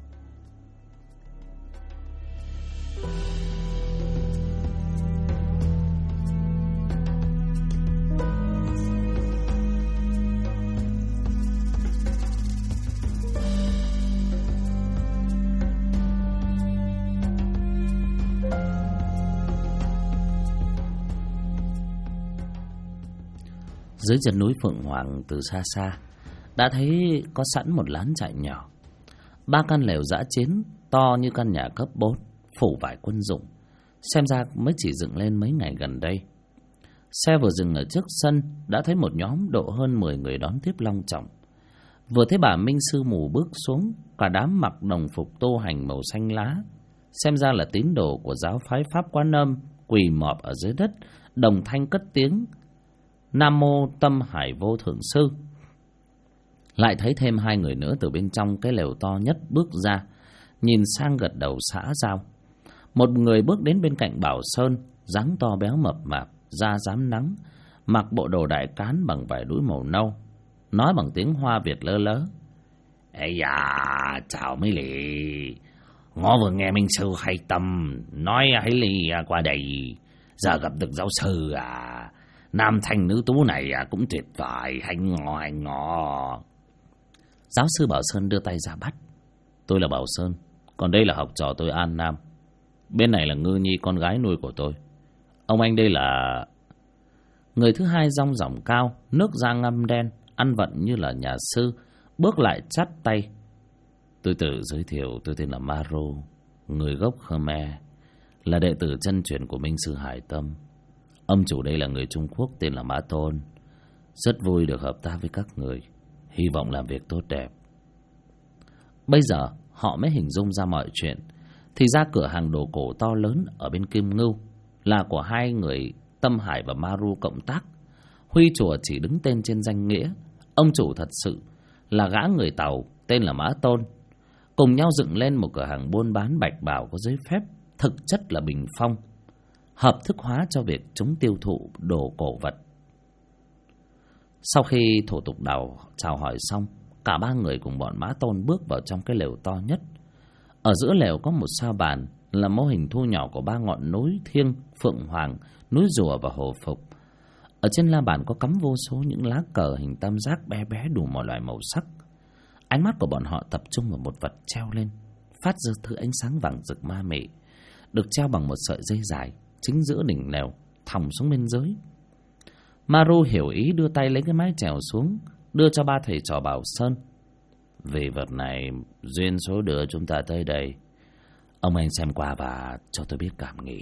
S2: Dưới chân núi Phượng Hoàng, từ xa xa đã thấy có sẵn một lán trại nhỏ. 3 căn lều dã chiến to như căn nhà cấp 4, phủ vải quân dụng, xem ra mới chỉ dựng lên mấy ngày gần đây. Xe vừa dừng ở trước sân đã thấy một nhóm độ hơn 10 người đón tiếp long trọng. Vừa thấy bà Minh Sư Mù bước xuống, cả đám mặc đồng phục tu hành màu xanh lá, xem ra là tín đồ của giáo phái Pháp Quán Âm, quỳ mọp ở dưới đất, đồng thanh cất tiếng Nam Mô Tâm Hải Vô Thượng Sư. Lại thấy thêm 2 người nữa từ bên trong cái lều to nhất bước ra, nhìn sang gật đầu xã giao. Một người bước đến bên cạnh Bảo Sơn, dáng to béo mập mạp, da rám nắng, mặc bộ đồ đại cán bằng vải đũi màu nâu, nói bằng tiếng Hoa Việt lơ lớ: "Ê da, chào mấy lì, ngó vừa nghe Minh Sư hay tâm nói hãy lì qua đây, giờ gặp được giáo sư à. Nam thanh nữ tú này cũng tuyệt vời, hành ngò. Giáo sư Bảo Sơn đưa tay ra bắt. Tôi là Bảo Sơn, còn đây là học trò tôi An Nam. Bên này là Ngư Nhi, con gái nuôi của tôi. Ông anh đây là... Người thứ hai rong ròng cao, nước da ngăm đen, ăn vận như là nhà sư, bước lại chắp tay. Tôi tự giới thiệu, tôi tên là Maro, người gốc Khmer, là đệ tử chân truyền của Minh Sư Hải Tâm. Ông chủ đây là người Trung Quốc tên là Mã Tôn. Rất vui được hợp tác với các người, hy vọng làm việc tốt đẹp. Bây giờ họ mới hình dung ra mọi chuyện. Thì ra cửa hàng đồ cổ to lớn ở bên Kim Ngưu là của 2 người Tâm Hải và Maru cộng tác. Huy chùa chỉ đứng tên trên danh nghĩa, ông chủ thật sự là gã người Tàu tên là Mã Tôn. Cùng nhau dựng lên một cửa hàng buôn bán bạch bào có giấy phép, thực chất là bình phong, hợp thức hóa cho việc chúng tiêu thụ đồ cổ vật. Sau khi thủ tục chào hỏi xong, cả 3 người cùng bọn Mã Tôn bước vào trong cái lều to nhất. Ở giữa lều có một sa bàn là mô hình thu nhỏ của 3 ngọn núi thiêng, Phượng Hoàng, núi Rùa và Hồ Phục. Ở trên la bàn có cắm vô số những lá cờ hình tam giác bé bé đủ mọi loại màu sắc. Ánh mắt của bọn họ tập trung vào một vật treo lên, phát ra thứ ánh sáng vàng rực ma mị, được treo bằng một sợi dây dài chính giữa đỉnh lều, thòng xuống bên dưới. Maru hiểu ý, đưa tay lấy cái mái chèo xuống, đưa cho 3 thầy trò Bảo Sơn. Vì vật này duyên số đưa chúng ta tới đây, ông anh xem qua và cho tôi biết cảm nghĩ.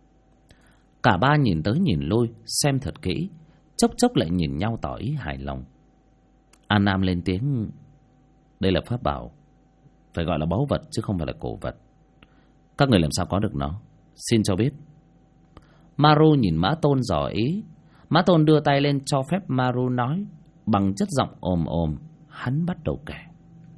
S2: Cả 3 nhìn tới nhìn lui, xem thật kỹ, chốc chốc lại nhìn nhau tỏ ý hài lòng. An Nam lên tiếng: đây là pháp bảo, phải gọi là báu vật chứ không phải là cổ vật. Các người làm sao có được nó, xin cho biết. Maru nhìn Mã Tôn dò ý. Mã Tôn đưa tay lên cho phép Maru nói. Bằng chất giọng ồm ồm, hắn bắt đầu kể.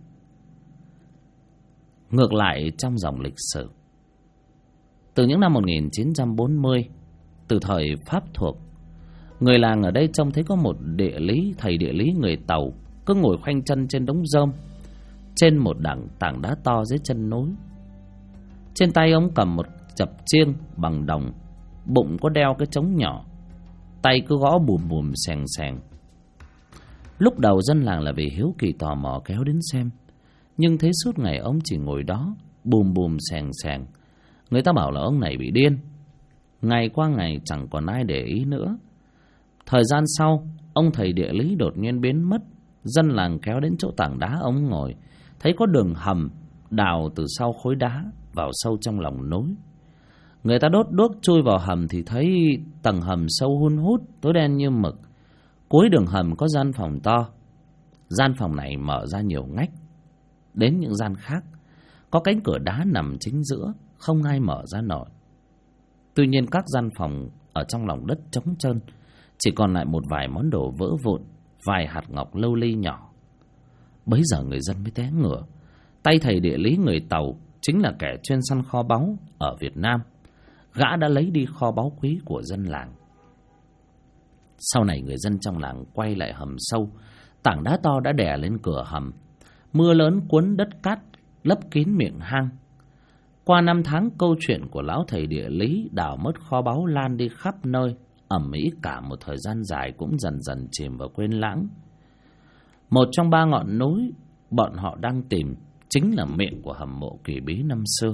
S1: Ngược lại trong dòng lịch sử, từ những năm 1940, từ thời Pháp thuộc, người làng ở đây trông thấy có một thầy địa lý người Tàu cứ ngồi khoanh chân trên đống rơm trên một tảng đá to dưới chân núi. Trên tay ông cầm một chập chiêng bằng đồng, bụng có đeo cái trống nhỏ, tay cứ gõ bùm bùm xèng xèng. Lúc đầu dân làng là vì hiếu kỳ tò mò kéo đến xem, nhưng thấy suốt ngày ông chỉ ngồi đó bùm bùm xèng xèng, người ta bảo là ông này bị điên. Ngày qua ngày chẳng còn ai để ý nữa. Thời gian sau, ông thầy địa lý đột nhiên biến mất. Dân làng kéo đến chỗ tảng đá ông ngồi, thấy có đường hầm đào từ sau khối đá vào sâu trong lòng núi. Người ta đốt đuốc chui vào hầm thì thấy tầng hầm sâu hun hút, tối đen như mực. Cuối đường hầm có gian phòng to. Gian phòng này mở ra nhiều ngách. Đến những gian khác, có cánh cửa đá nằm chính giữa, không ai mở ra nổi. Tuy nhiên các gian phòng ở trong lòng đất trống trơn, chỉ còn lại một vài món đồ vỡ vụn, vài hạt ngọc lâu ly nhỏ. Bấy giờ người dân mới té ngửa. Tay thầy địa lý người Tàu chính là kẻ chuyên săn kho báu ở Việt Nam. Gã đã lấy đi kho báu quý của dân làng. Sau này người dân trong làng quay lại hầm sâu. Tảng đá to đã đè lên cửa hầm. Mưa lớn cuốn đất cát lấp kín miệng hang. Qua năm tháng, câu chuyện của lão thầy địa lý đào mất kho báu lan đi khắp nơi, ầm ĩ cả một thời gian dài cũng dần dần chìm vào quên lãng. Một trong 3 ngọn núi bọn họ đang tìm chính là miệng của hầm mộ kỳ bí năm xưa.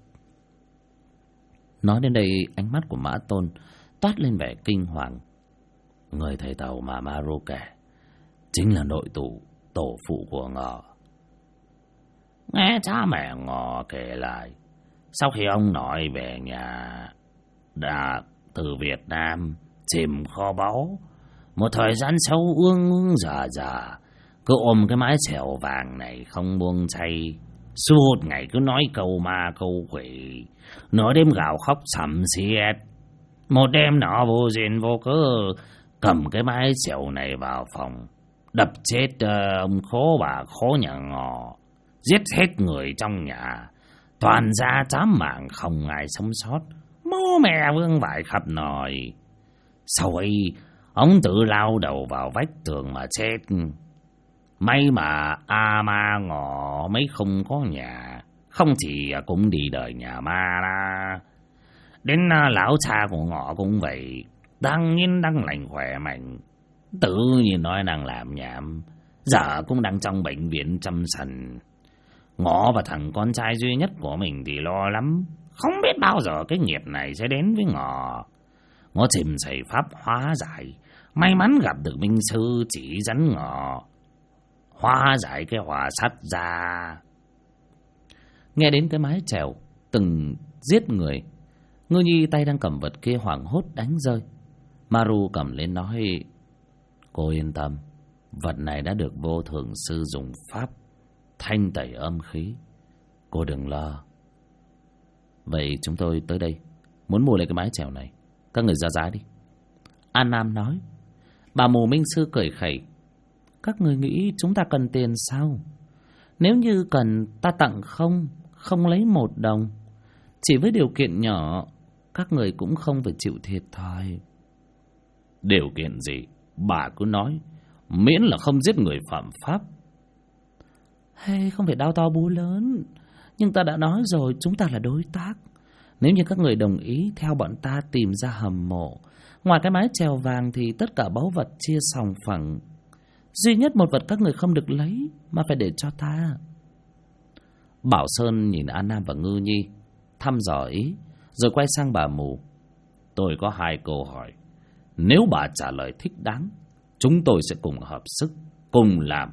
S1: Nói đến đây, ánh mắt của Mã Tôn toát lên vẻ kinh hoàng. Người thầy Tàu mà Maru kể chính là nội tổ phụ của Ngọ. Nghe cha mẹ Ngọ kể lại, sau khi ông nội về nhà đã từ Việt Nam tìm kho báu, một thời gian sau ương già cứ ôm cái mái chèo vàng này không buông tay, suốt ngày cứ nói câu ma câu quỷ, nửa đêm gào khóc sầm xiết. Một đêm nọ vô duyên vô cớ cầm cái mái chèo này vào phòng, đập chết ông khố bà khố nhà Ngọ, giết hết người trong nhà, toàn gia chám mạng không ai sống sót, bố mẹ vương vãi khắp nơi. Sau ấy ông tự lao đầu vào vách tường mà chết. May mà ma Ngọ mấy không có nhà, không thì cũng đi đời nhà ma la. Đến lão cha của Ngọ cũng vậy, đang lành khỏe mạnh, tự nhiên nói đang làm nhảm, giờ cũng đang trong bệnh viện chăm sân. Ngọ và thằng con trai duy nhất của mình thì lo lắm, không biết bao giờ cái nghiệp này sẽ đến với Ngọ. Ngọ tìm thầy pháp hóa giải, may mắn gặp được minh sư chỉ dẫn Ngọ hóa giải cái hỏa sắt ra. Nghe đến cái mái chèo từng giết người, Ngư Nhi tay đang cầm vật kia hoảng hốt đánh rơi. Maru cầm lên nói: Cô yên tâm, vật này đã được vô thường sư dùng pháp thanh tẩy âm khí, cô đừng lo. Vậy chúng tôi tới đây muốn mua lại cái mái chèo này, các người ra giá đi. An Nam nói. Bà mù minh sư cười khẩy: Các người nghĩ chúng ta cần tiền sao? Nếu như cần, ta tặng không lấy 1 đồng. Chỉ với điều kiện nhỏ, các người cũng không phải chịu thiệt thòi. Điều kiện gì? Bà cứ nói, miễn là không giết người phạm pháp. Hay không phải đao to búa lớn, nhưng ta đã nói rồi, chúng ta là đối tác. Nếu như các người đồng ý theo bọn ta tìm ra hầm mộ, ngoài cái mái chèo vàng thì tất cả báu vật chia sòng phẳng. Duy nhất một vật các người không được lấy, mà phải để cho ta. Bảo Sơn nhìn An Nam và Ngư Nhi, thăm dò ý, rồi quay sang bà mù. Tôi có 2 câu hỏi. Nếu bà trả lời thích đáng, chúng tôi sẽ cùng hợp sức, cùng làm.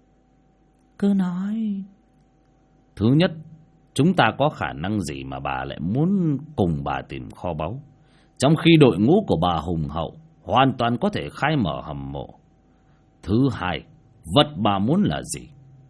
S1: Cứ nói. Thứ nhất, chúng ta có khả năng gì mà bà lại muốn cùng bà tìm kho báu, trong khi đội ngũ của bà hùng hậu, hoàn toàn có thể khai mở hầm mộ. Thứ hai, vật bà muốn là gì?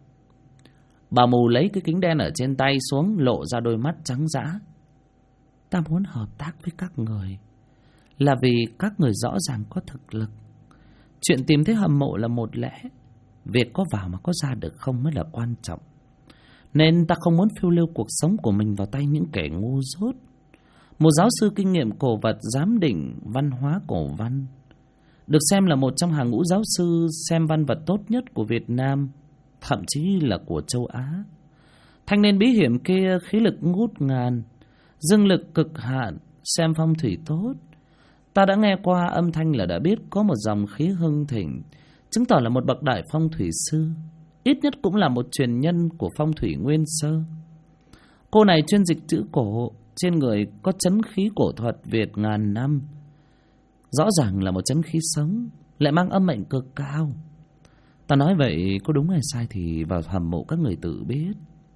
S1: Bà mù lấy cái kính đen ở trên tay xuống, lộ ra đôi mắt trắng dã. Ta muốn hợp tác với các người là vì các người rõ ràng có thực lực. Chuyện tìm thấy hầm mộ là một lẽ, việc có vào mà có ra được không mới là quan trọng. nên ta không muốn phiêu lưu cuộc sống của mình vào tay những kẻ ngu dốt. Một giáo sư kinh nghiệm cổ vật giám định văn hóa cổ văn, được xem là một trong hàng ngũ giáo sư xem văn vật tốt nhất của Việt Nam, thậm chí là của châu Á. Thanh niên bí hiểm kia khí lực ngút ngàn, dương lực cực hạn, xem phong thủy tốt. Ta đã nghe qua âm thanh là đã biết có một dòng khí hưng thịnh, chứng tỏ là một bậc đại phong thủy sư, ít nhất cũng là một truyền nhân của phong thủy nguyên sơ. Cô này chuyên dịch chữ cổ, trên người có chấn khí cổ thuật Việt ngàn năm. Rõ ràng là một chấn khí sống, lại mang âm mệnh cực cao. Ta nói vậy có đúng hay sai thì vào hầm mộ các người tự biết.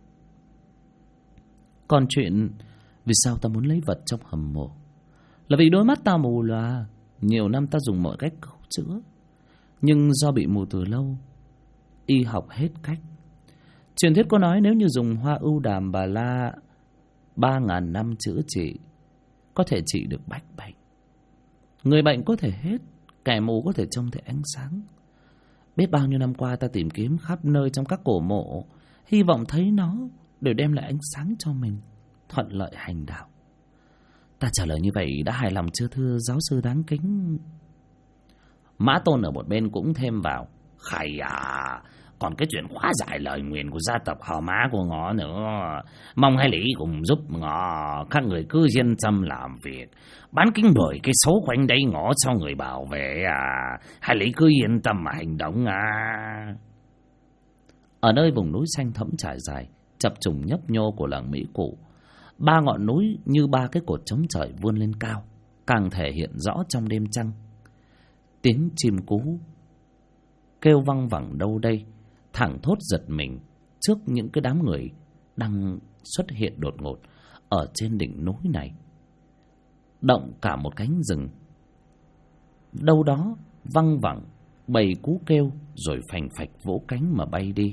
S1: Còn chuyện vì sao ta muốn lấy vật trong hầm mộ là vì đôi mắt ta mù lòa. Nhiều năm ta dùng mọi cách cứu chữa, nhưng do bị mù từ lâu, y học hết cách. Truyền thuyết có nói nếu như dùng hoa ưu đàm bà la 3.000 năm chữa trị, có thể trị được bách bệnh. Người bệnh có thể hết, kẻ mù có thể trông thấy ánh sáng. Biết bao nhiêu năm qua ta tìm kiếm khắp nơi trong các cổ mộ, hy vọng thấy nó để đem lại ánh sáng cho mình, thuận lợi hành đạo. Ta trả lời như vậy đã hài lòng chưa thưa giáo sư đáng kính?
S2: Mã Tôn ở một bên cũng thêm vào: Khải à, còn cái chuyện khóa giải lời nguyền của gia tộc họ Mã của ngõ nữa, mong hai lý cùng giúp ngõ. Các người cứ yên tâm làm việc, bán kính đổi cái số quanh đây ngõ cho người bảo vệ à. Hai lý cứ yên tâm mà hành động à.
S1: Ở nơi vùng núi xanh thẫm trải dài, chập trùng nhấp nhô của làng Mỹ Cụ, ba ngọn núi như ba cái cột chống trời vươn lên cao, càng thể hiện rõ trong đêm trăng. Tiếng chim cú kêu văng vẳng đâu đây, thẳng thốt giật mình trước những cái đám người đang xuất hiện đột ngột ở trên đỉnh núi này. Động cả một cánh rừng, đâu đó văng vẳng bầy cú kêu, rồi phành phạch vỗ cánh mà bay đi.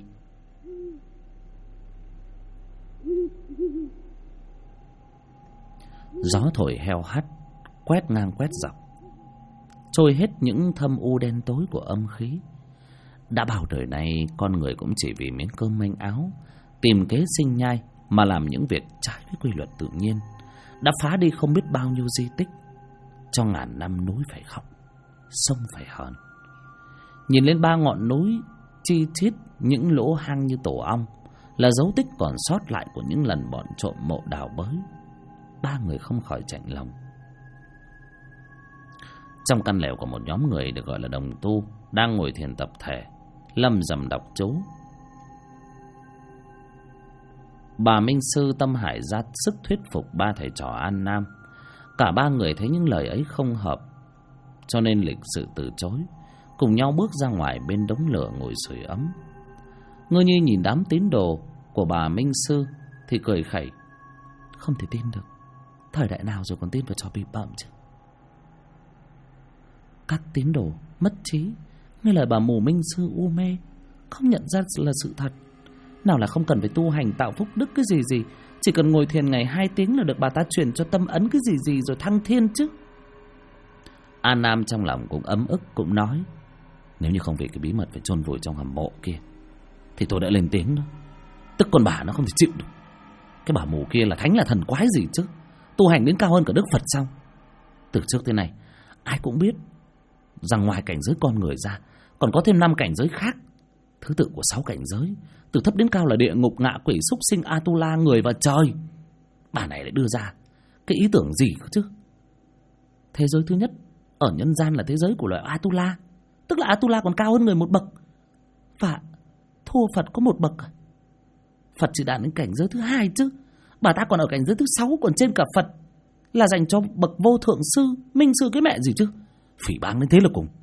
S1: Gió thổi heo hắt, quét ngang quét dọc, trôi hết những thâm u đen tối của âm khí. Đã bao đời này con người cũng chỉ vì miếng cơm manh áo, tìm kế sinh nhai mà làm những việc trái với quy luật tự nhiên, đã phá đi không biết bao nhiêu di tích, cho ngàn năm núi phải khóc, sông phải hờn. Nhìn lên ba ngọn núi chi chít những lỗ hang như tổ ong, là dấu tích còn sót lại của những lần bọn trộm mộ đào bới. Ba người không khỏi chạnh lòng. Trong căn lều của một nhóm người được gọi là đồng tu đang ngồi thiền tập thể, lầm rầm đọc chú. Bà Minh Sư tâm hải ra sức thuyết phục ba thầy trò An Nam. Cả ba người thấy những lời ấy không hợp, cho nên lịch sự từ chối, cùng nhau bước ra ngoài bên đống lửa ngồi sưởi ấm. Ngư Nhi nhìn đám tín đồ của bà Minh Sư thì cười khẩy: không thể tin được, thời đại nào rồi còn tin vào trò bị bợm chứ. Các tín đồ mất trí, nghe lời bà mù Minh Sư u mê, không nhận ra là sự thật. Nào là không cần phải tu hành tạo phúc đức cái gì, chỉ cần ngồi thiền ngày 2 tiếng là được bà ta truyền cho tâm ấn cái gì rồi thăng thiên chứ. An Nam trong lòng cũng ấm ức, cũng nói: nếu như không vì cái bí mật phải chôn vùi trong hầm mộ kia thì tôi đã lên tiếng đó. Tức con bà nó không thể chịu được. Cái bà mù kia là thánh là thần quái gì chứ, tu hành đến cao hơn cả Đức Phật sao? Từ trước tới nay ai cũng biết rằng ngoài cảnh giới con người ra còn có thêm 5 cảnh giới khác. Thứ tự của 6 cảnh giới, từ thấp đến cao là địa ngục, ngạ quỷ, súc sinh, Atula, người và trời. Bà này lại đưa ra cái ý tưởng gì chứ? Thế giới thứ nhất ở nhân gian là thế giới của loài Atula, tức là Atula còn cao hơn người một bậc, và thua Phật có một bậc. Phật chỉ đạt đến cảnh giới thứ 2 chứ. Bà ta còn ở cảnh giới thứ 6, còn trên cả Phật, là dành cho bậc vô thượng sư, minh sư cái mẹ gì chứ. Phỉ báng đến thế là cùng.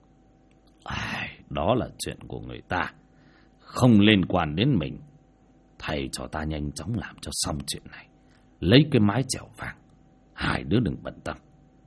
S2: Đó là chuyện của người ta, không liên quan đến mình. Thầy cho ta nhanh chóng làm cho xong chuyện này, lấy cái mái chèo vàng. Hai đứa đừng bận tâm.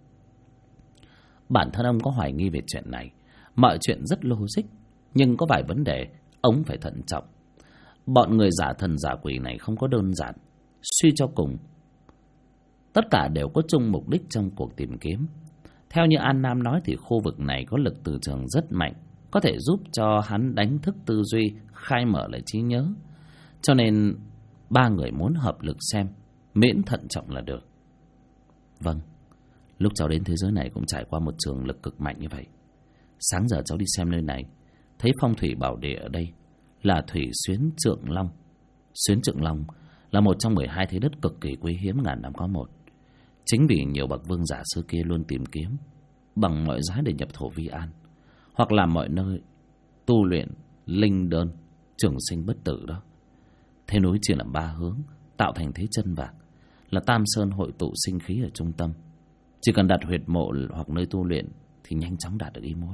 S1: Bản thân ông có hoài nghi về chuyện này. Mọi chuyện rất logic, nhưng có vài vấn đề ông phải thận trọng. Bọn người giả thần giả quỷ này không có đơn giản. Suy cho cùng, tất cả đều có chung mục đích trong cuộc tìm kiếm. Theo như An Nam nói thì khu vực này có lực từ trường rất mạnh, có thể giúp cho hắn đánh thức tư duy, khai mở lại trí nhớ. Cho nên ba người muốn hợp lực xem, miễn thận trọng là được. Vâng, lúc cháu đến thế giới này cũng trải qua một trường lực cực mạnh như vậy. Sáng giờ cháu đi xem nơi này, thấy phong thủy bảo địa ở đây là thủy xuyến Trượng Long. Xuyến Trượng Long là một trong 12 thế đất cực kỳ quý hiếm ngàn năm có một. Chính vì nhiều bậc vương giả xưa kia luôn tìm kiếm bằng mọi giá để nhập thổ vi an, hoặc làm mọi nơi tu luyện linh đơn trường sinh bất tử đó. Thế núi chia làm 3 hướng, tạo thành thế chân vạc, là Tam Sơn hội tụ sinh khí ở trung tâm. Chỉ cần đặt huyệt mộ hoặc nơi tu luyện thì nhanh chóng đạt được ý muốn.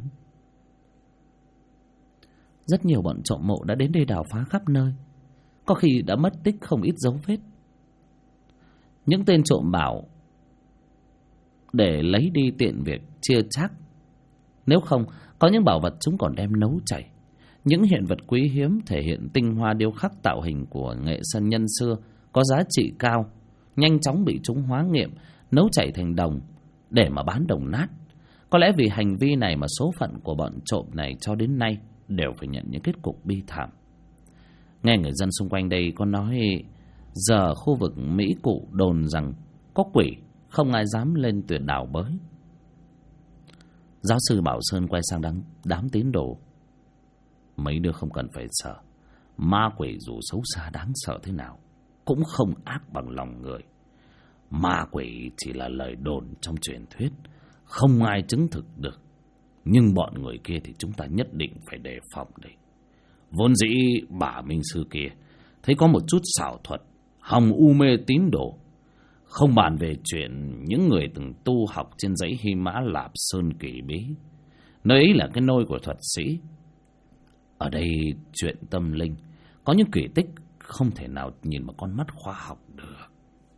S1: Rất nhiều bọn trộm mộ đã đến đây đào phá khắp nơi, có khi đã mất tích không ít dấu vết. Những tên trộm bảo để lấy đi tiện việc chia chác, nếu không có những bảo vật chúng còn đem nấu chảy. Những hiện vật quý hiếm thể hiện tinh hoa điêu khắc tạo hình của nghệ sơn nhân xưa có giá trị cao, nhanh chóng bị chúng hóa nghiệm, nấu chảy thành đồng để mà bán đồng nát. Có lẽ vì hành vi này mà số phận của bọn trộm này cho đến nay đều phải nhận những kết cục bi thảm. Nghe người dân xung quanh đây có nói, giờ khu vực Mỹ Cụ đồn rằng có quỷ, không ai dám lên tuyển đào bới. Giáo sư Bảo Sơn quay sang đám tín đồ. Mấy đứa không cần phải sợ. Ma quỷ dù xấu xa đáng sợ thế nào cũng không ác bằng lòng người. Ma quỷ chỉ là lời đồn trong truyền thuyết, không ai chứng thực được. Nhưng bọn người kia thì chúng ta nhất định phải đề phòng đấy. Vốn dĩ bà Minh Sư kia thấy có một chút xảo thuật, hòng u mê tín đồ. Không bàn về chuyện những người từng tu học trên dãy Hy Mã Lạp Sơn kỳ bí, nơi ấy là cái nôi của thuật sĩ. Ở đây chuyện tâm linh có những kỳ tích không thể nào nhìn bằng con mắt khoa học được.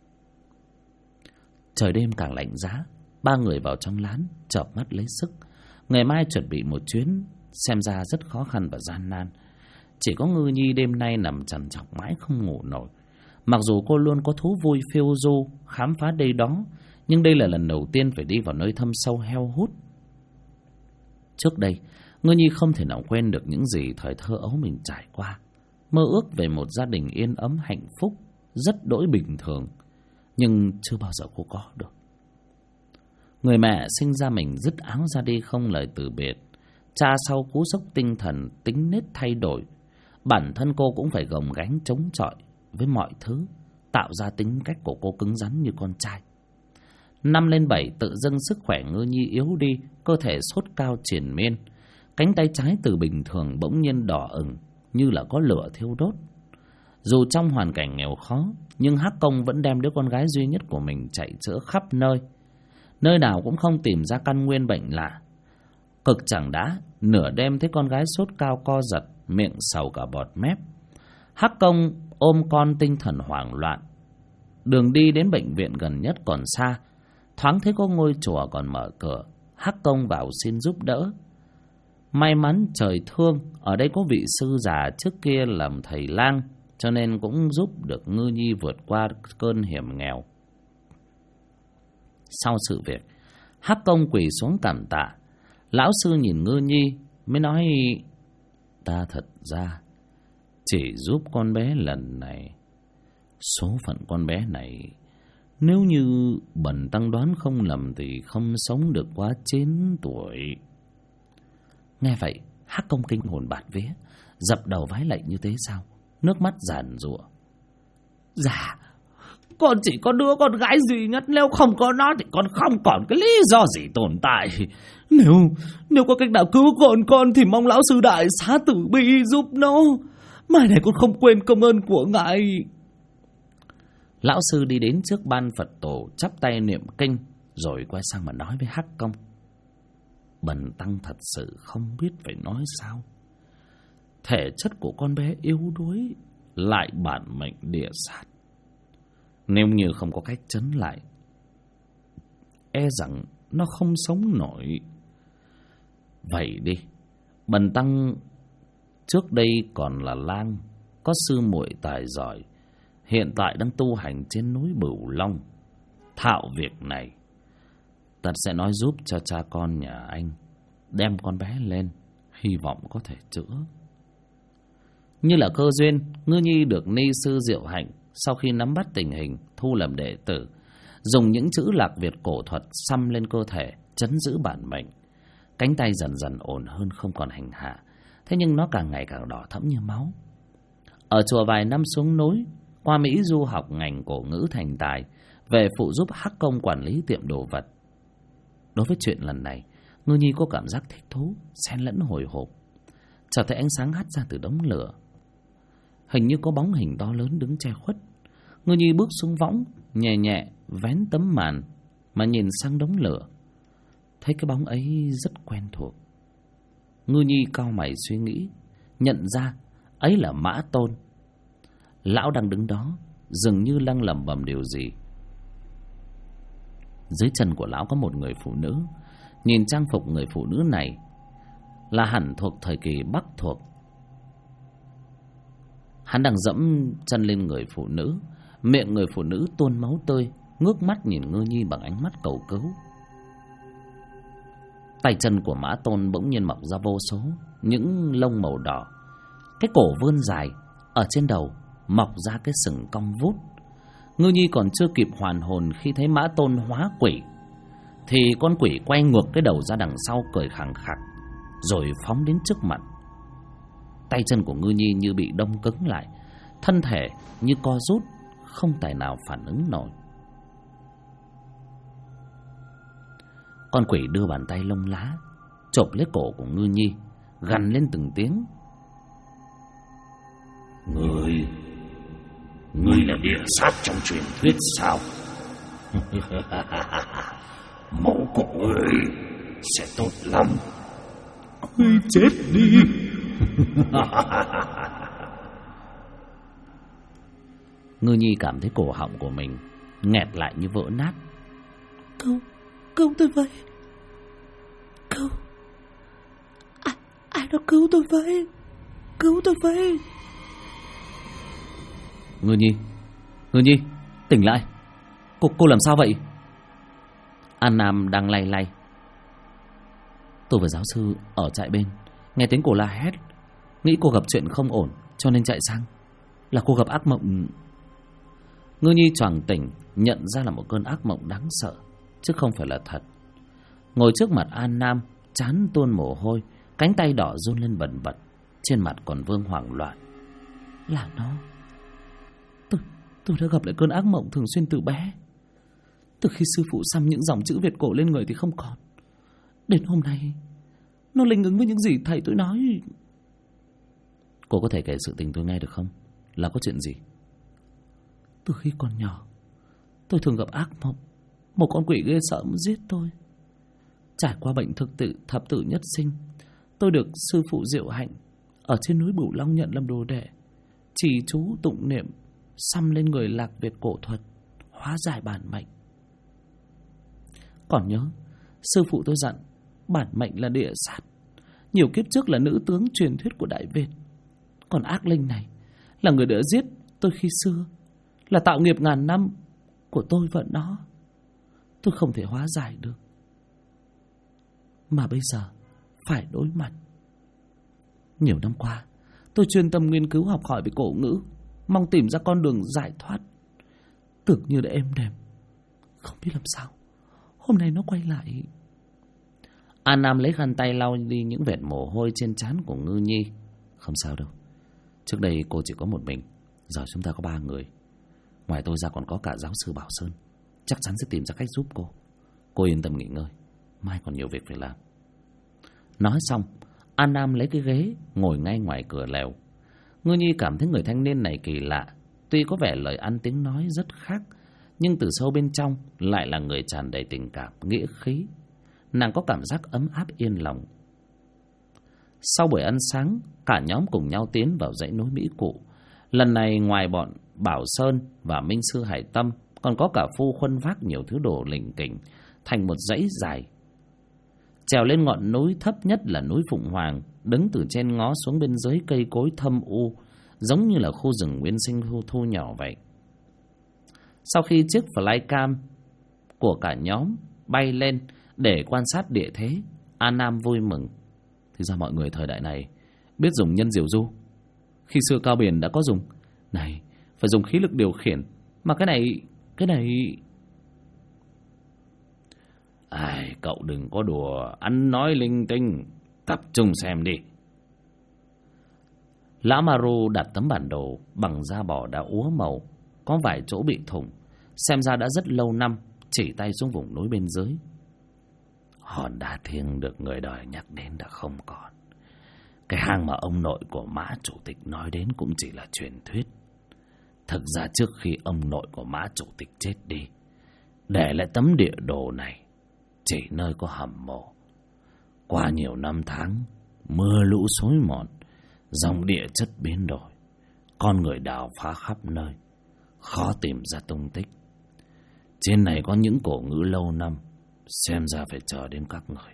S1: Trời đêm càng lạnh giá, ba người vào trong lán chợp mắt lấy sức. Ngày mai chuẩn bị một chuyến xem ra rất khó khăn và gian nan. Chỉ có Ngư Nhi đêm nay nằm trằn trọc mãi không ngủ nổi. Mặc dù cô luôn có thú vui phiêu du khám phá đây đó, nhưng đây là lần đầu tiên phải đi vào nơi thâm sâu heo hút. Trước đây Ngư Nhi không thể nào quên được những gì thời thơ ấu mình trải qua. Mơ ước về một gia đình yên ấm hạnh phúc rất đỗi bình thường, nhưng chưa bao giờ cô có được. Người mẹ sinh ra mình dứt áo ra đi không lời từ biệt. Cha sau cú sốc tinh thần tính nết thay đổi, bản thân cô cũng phải gồng gánh chống chọi với mọi thứ, tạo ra tính cách của cô cứng rắn như con trai. Năm lên 7 tự dưng sức khỏe Ngư Nhi yếu đi, cơ thể sốt cao triền miên, cánh tay trái từ bình thường bỗng nhiên đỏ ửng như là có lửa thiêu đốt. Dù trong hoàn cảnh nghèo khó, nhưng Hắc Công vẫn đem đứa con gái duy nhất của mình chạy chữa khắp nơi. Nơi nào cũng không tìm ra căn nguyên bệnh lạ. Cực chẳng đã, nửa đêm thấy con gái sốt cao co giật, miệng sầu cả bọt mép. Hắc Công ôm con tinh thần hoảng loạn. Đường đi đến bệnh viện gần nhất còn xa, thoáng thấy có ngôi chùa còn mở cửa. Hắc Công vào xin giúp đỡ. May mắn trời thương, ở đây có vị sư già trước kia làm thầy lang, cho nên cũng giúp được Ngư Nhi vượt qua cơn hiểm nghèo. Sau sự việc, Hắc Công quỳ xuống cảm tạ. Lão sư nhìn Ngư Nhi mới nói, ta thật ra chỉ giúp con bé lần này. Số phận con bé này, nếu như bần tăng đoán không lầm thì không sống được quá 9 tuổi. Nghe vậy, Hắc Công kinh hồn bạt vía, dập đầu vái lạy như thế sao, nước mắt giàn giụa. Dạ, con chỉ có đứa con gái duy nhất, nếu không có nó thì con không còn cái lý do gì tồn tại. Nếu có cách nào cứu con thì mong lão sư đại xá tử bi giúp nó. Mai này con không quên công ơn của ngài. Lão sư đi đến trước ban Phật tổ, chắp tay niệm kinh, rồi quay sang mà nói với Hắc Công. Bần tăng thật sự không biết phải nói sao. Thể chất của con bé yếu đuối, lại bản mệnh địa sát. Nếu như không có cách trấn lại, e rằng nó không sống nổi. Vậy đi, bần tăng trước đây còn là lang, có sư muội tài giỏi, hiện tại đang tu hành trên núi Bửu Long. Thạo việc này, ta sẽ nói giúp cho cha con nhà anh đem con bé lên, hy vọng có thể chữa. Như là cơ duyên, Ngư Nhi được ni sư Diệu Hạnh sau khi nắm bắt tình hình thu làm đệ tử, dùng những chữ Lạc Việt cổ thuật xăm lên cơ thể, trấn giữ bản mệnh. Cánh tay dần dần ổn hơn, không còn hành hạ. Thế nhưng nó càng ngày càng đỏ thẫm như máu. Ở chùa vài năm xuống núi, qua Mỹ du học ngành cổ ngữ thành tài, về phụ giúp Hắc Công quản lý tiệm đồ vật. Đối với chuyện lần này, Ngư Nhi có cảm giác thích thú, xen lẫn hồi hộp. Chợt thấy ánh sáng hắt ra từ đống lửa. Hình như có bóng hình to lớn đứng che khuất. Ngư Nhi bước xuống võng, nhẹ nhẹ vén tấm màn mà nhìn sang đống lửa. Thấy cái bóng ấy rất quen thuộc. Ngư Nhi cau mày suy nghĩ, nhận ra ấy là Mã Tôn. Lão đang đứng đó, dường như đang lẩm bẩm điều gì. Dưới chân của lão có một người phụ nữ. Nhìn trang phục người phụ nữ này là hẳn thuộc thời kỳ Bắc thuộc. Hắn đang dẫm chân lên người phụ nữ. Miệng người phụ nữ tuôn máu tươi, ngước mắt nhìn Ngư Nhi bằng ánh mắt cầu cứu. Tay chân của Mã Tôn bỗng nhiên mọc ra vô số những lông màu đỏ. Cái cổ vươn dài, ở trên đầu mọc ra cái sừng cong vút. Ngư Nhi còn chưa kịp hoàn hồn khi thấy Mã Tôn hóa quỷ, thì con quỷ quay ngược cái đầu ra đằng sau, cười khẳng khặc, rồi phóng đến trước mặt. Tay chân của Ngư Nhi như bị đông cứng lại, thân thể như co rút, không tài nào phản ứng nổi. Con quỷ đưa bàn tay lông lá chộp lấy cổ của Ngư Nhi, gằn lên từng tiếng.
S2: Ngươi là địa sát trong truyền thuyết sao? Máu của ngươi sẽ tốt lắm. Ngươi chết đi.
S1: Ngư Nhi cảm thấy cổ họng của mình nghẹt lại như vỡ nát. Cứu tôi với. Ai đó cứu tôi với. Ngư Nhi, tỉnh lại. Cô làm sao vậy? An Nam đang lay lay. Tôi và giáo sư ở trại bên, nghe tiếng cô la hét, nghĩ cô gặp chuyện không ổn cho nên chạy sang. Là cô gặp ác mộng. Ngư Nhi choàng tỉnh, nhận ra là một cơn ác mộng đáng sợ, chứ không phải là thật. Ngồi trước mặt An Nam, trán tuôn mồ hôi, cánh tay đỏ run lên bần bật, trên mặt còn vương hoảng loạn. Là nó. Tôi đã gặp lại cơn ác mộng thường xuyên từ bé. Từ khi sư phụ xăm những dòng chữ Việt cổ lên người thì không còn. Đến hôm nay, nó linh ứng với những gì thầy tôi nói. Cô có thể kể sự tình tôi nghe được không? Là có chuyện gì? Từ khi còn nhỏ, tôi thường gặp ác mộng. Một con quỷ ghê sợ muốn giết tôi. Trải qua bệnh thập tử nhất sinh, tôi được sư phụ Diệu Hạnh ở trên núi Bửu Long nhận làm đồ đệ, chỉ chú tụng niệm, xăm lên người Lạc Việt cổ thuật, hóa giải bản mệnh. Còn nhớ, sư phụ tôi dặn bản mệnh là địa sát, nhiều kiếp trước là nữ tướng truyền thuyết của Đại Việt. Còn ác linh này là người đã giết tôi khi xưa, là tạo nghiệp ngàn năm của tôi và nó. Tôi không thể hóa giải được, mà bây giờ phải đối mặt. Nhiều năm qua, tôi chuyên tâm nghiên cứu học hỏi về cổ ngữ, mong tìm ra con đường giải thoát. Tưởng như đã êm đềm, không biết làm sao hôm nay nó quay lại. An Nam lấy khăn tay lau đi những vệt mồ hôi trên trán của Ngư Nhi. Không sao đâu, trước đây cô chỉ có một mình, giờ chúng ta có 3 người. Ngoài tôi ra còn có cả giáo sư Bảo Sơn, chắc chắn sẽ tìm ra cách giúp cô. Cô yên tâm nghỉ ngơi, mai còn nhiều việc phải làm. Nói xong, An Nam lấy cái ghế ngồi ngay ngoài cửa lều. Ngư Nhi cảm thấy người thanh niên này kỳ lạ. Tuy có vẻ lời ăn tiếng nói rất khác, nhưng từ sâu bên trong lại là người tràn đầy tình cảm, nghĩa khí. Nàng có cảm giác ấm áp yên lòng. Sau buổi ăn sáng, cả nhóm cùng nhau tiến vào dãy núi Mỹ Cụ. Lần này ngoài bọn Bảo Sơn và Minh Sư Hải Tâm, còn có cả Phu Khuân vác nhiều thứ đồ lỉnh kỉnh thành một dãy dài. Trèo lên ngọn núi thấp nhất là núi Phụng Hoàng, đứng từ trên ngó xuống bên dưới cây cối thâm u, giống như là khu rừng nguyên sinh thu nhỏ vậy. Sau khi chiếc flycam của cả nhóm bay lên để quan sát địa thế, An Nam vui mừng. Thì ra mọi người thời đại này biết dùng nhân diều du. Khi xưa Cao Biển đã có dùng. Này, phải dùng khí lực điều khiển. Mà cái này...
S2: Ai, cậu đừng có đùa, ăn nói linh tinh, tập trung xem đi.
S1: Lã Maru đặt tấm bản đồ bằng da bò đã úa màu, có vài chỗ bị thủng, xem ra đã rất lâu năm, chỉ tay xuống vùng núi bên dưới.
S2: Hòn đá thiêng được người đời nhắc đến đã không còn. Cái hang mà ông nội của Mã Chủ tịch nói đến cũng chỉ là truyền thuyết. Thực ra trước khi ông nội của Mã Chủ tịch chết đi, để lại tấm địa đồ này chỉ nơi có hầm mộ. Qua nhiều năm tháng, mưa lũ xối mòn, dòng địa chất biến đổi, con người đào phá khắp nơi, khó tìm ra tung tích. Trên này có những cổ ngữ lâu năm, xem ra phải chờ đến các người.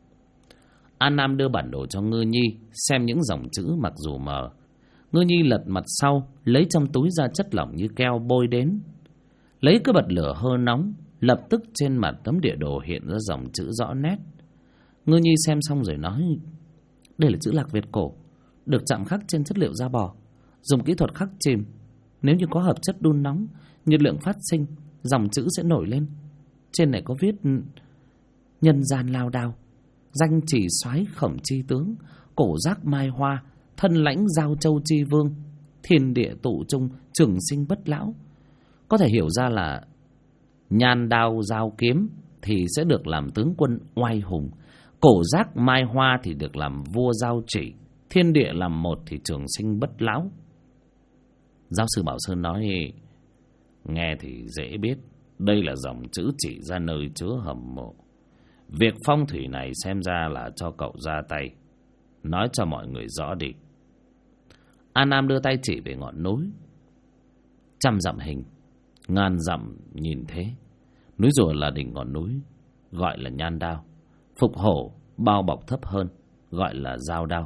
S1: An Nam đưa bản đồ cho Ngư Nhi xem những dòng chữ mặc dù mờ. Ngư Nhi lật mặt sau, lấy trong túi ra chất lỏng như keo bôi đến. Lấy cái bật lửa hơ nóng, lập tức trên mặt tấm địa đồ hiện ra dòng chữ rõ nét. Ngư Nhi xem xong rồi nói: đây là chữ Lạc Việt cổ, được chạm khắc trên chất liệu da bò, dùng kỹ thuật khắc chìm. Nếu như có hợp chất đun nóng, nhiệt lượng phát sinh, dòng chữ sẽ nổi lên. Trên này có viết: nhân gian lao đao, danh chỉ soái Khổng Chi tướng, cổ giác Mai Hoa, thân lãnh Giao Châu Chi Vương, thiên địa tụ trung, trường sinh bất lão. Có thể hiểu ra là nhan đao giao kiếm thì sẽ được làm tướng quân oai hùng, cổ giác Mai Hoa thì được làm vua giao chỉ, thiên địa làm một thì trường sinh bất lão. Giáo sư Bảo Sơn nói:
S2: nghe thì dễ biết, đây là dòng chữ chỉ ra nơi chứa hầm mộ. Việc phong thủy này xem ra là cho cậu ra tay, nói cho mọi người rõ đi.
S1: An Nam đưa tay chỉ về ngọn núi. 100 dặm hình, ngàn dặm nhìn thế. Núi rùa là đỉnh ngọn núi, gọi là nhan đao. Phục hổ bao bọc thấp hơn, gọi là giao đao.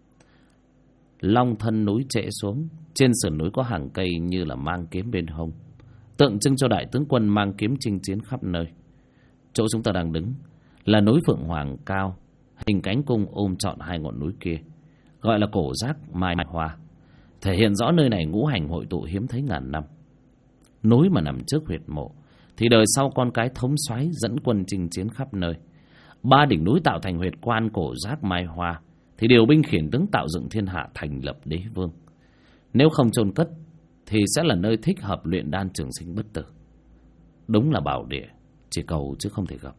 S1: Long thân núi trễ xuống, trên sườn núi có hàng cây như là mang kiếm bên hông, tượng trưng cho đại tướng quân mang kiếm chinh chiến khắp nơi. Chỗ chúng ta đang đứng là núi Phượng Hoàng cao, hình cánh cung ôm trọn hai ngọn núi kia, gọi là cổ giác Mai Hoa, thể hiện rõ nơi này ngũ hành hội tụ hiếm thấy ngàn năm. Núi mà nằm trước huyệt mộ thì đời sau con cái thống soái dẫn quân chinh chiến khắp nơi. 3 đỉnh núi tạo thành huyệt quan cổ giác Mai Hoa thì điều binh khiển tướng tạo dựng thiên hạ, thành lập đế vương. Nếu không chôn cất thì sẽ là nơi thích hợp luyện đan trường sinh bất tử. Đúng là bảo địa, chỉ cầu chứ không thể gặp.